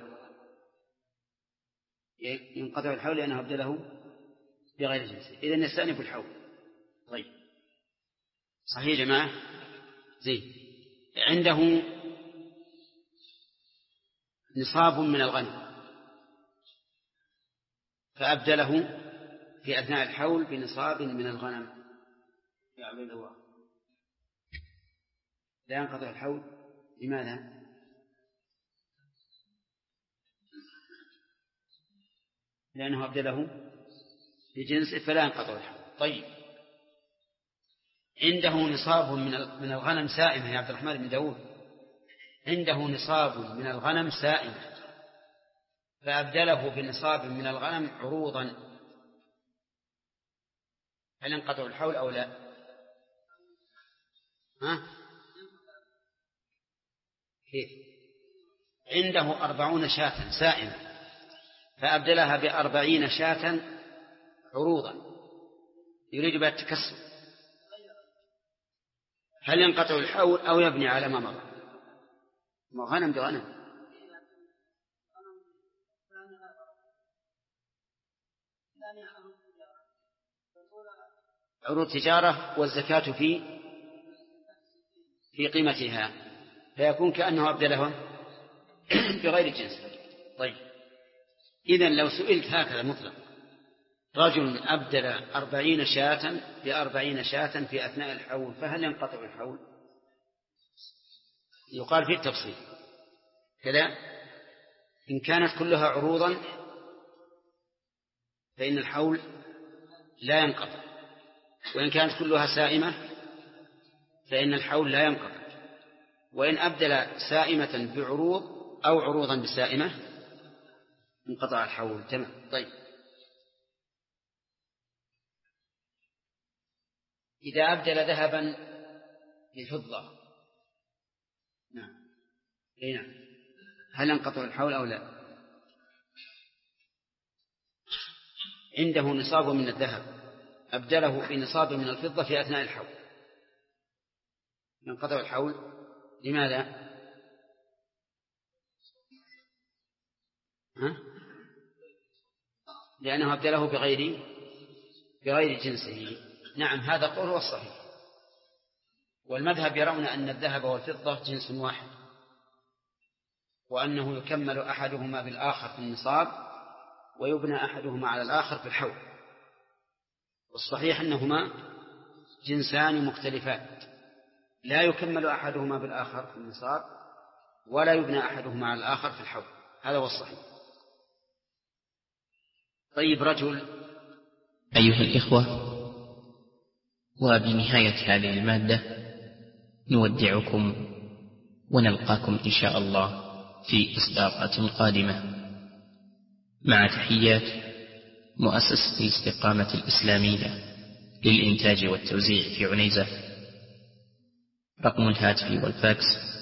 ينقطع الحول لأنه أبدله بغير جنسه، إذن يستأنف الحول. طيب صحيح يا جماعة؟ زين. عنده نصاب من الغنم فأبدله في أثناء الحول بنصاب من الغنم، لا ينقطع الحول. لماذا؟ لأنه أبدله بجنسه فلا ينقطع الحول. طيب عنده نصاب من الغنم سائمة يا عبد الرحمن بن داود، عنده نصاب من الغنم سائمة فأبدله بنصاب من الغنم عروضا، هل ينقطع الحول أو لا؟ كيف؟ عنده 40 شاة سائمة فأبدلها ب40 شاة عروضا، يريد بها التكسب، هل ينقطع الحول أو يبني على ما مضى؟ ما غنم بغنم. عروض تجارة والزكاة في قيمتها، فيكون كأنه أبدله بغير جنس. طيب، إذن لو سئلت هكذا مطلق: رجل أبدل 40 شاة ب40 شاة في أثناء الحول، فهل ينقطع الحول؟ يقال في التفصيل كذا: إن كانت كلها عروضا فإن الحول لا ينقطع، وإن كانت كلها سائمة فإن الحول لا ينقطع، وإن أبدل سائمة بعروض أو عروضا بسائمة انقطع الحول. تمام. طيب، إذا أبدل ذهبا بفضة، نعم، هل ينقطع الحول أو لا؟ عنده نصاب من الذهب أبدله بنصاب من الفضة في أثناء الحول، ينقطع الحول. لماذا؟ لأنه أبدله بغير جنسه. نعم، هذا قول هو الصحيح. والمذهب يرون أن الذهب والفضة جنس واحد، وأنه يكمل أحدهما بالآخر في النصاب ويبنى أحدهما على الآخر في الحول. والصحيح أنهما جنسان مختلفان، لا يكمل أحدهما بالآخر في النصاب ولا يبنى أحدهما على الآخر في الحول. هذا هو الصحيح. طيب، رجل. أيها الإخوة، وبنهاية هذه المادة نودعكم ونلقاكم إن شاء الله في إصدارات قادمة، مع تحيات مؤسسة الاستقامة الإسلامية للإنتاج والتوزيع في عنيزة. رقم الهاتف والفاكس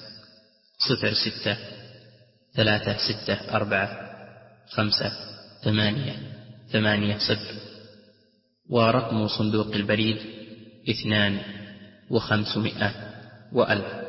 06-364-5-8-8-0، ورقم صندوق البريد 2 و500 و1000.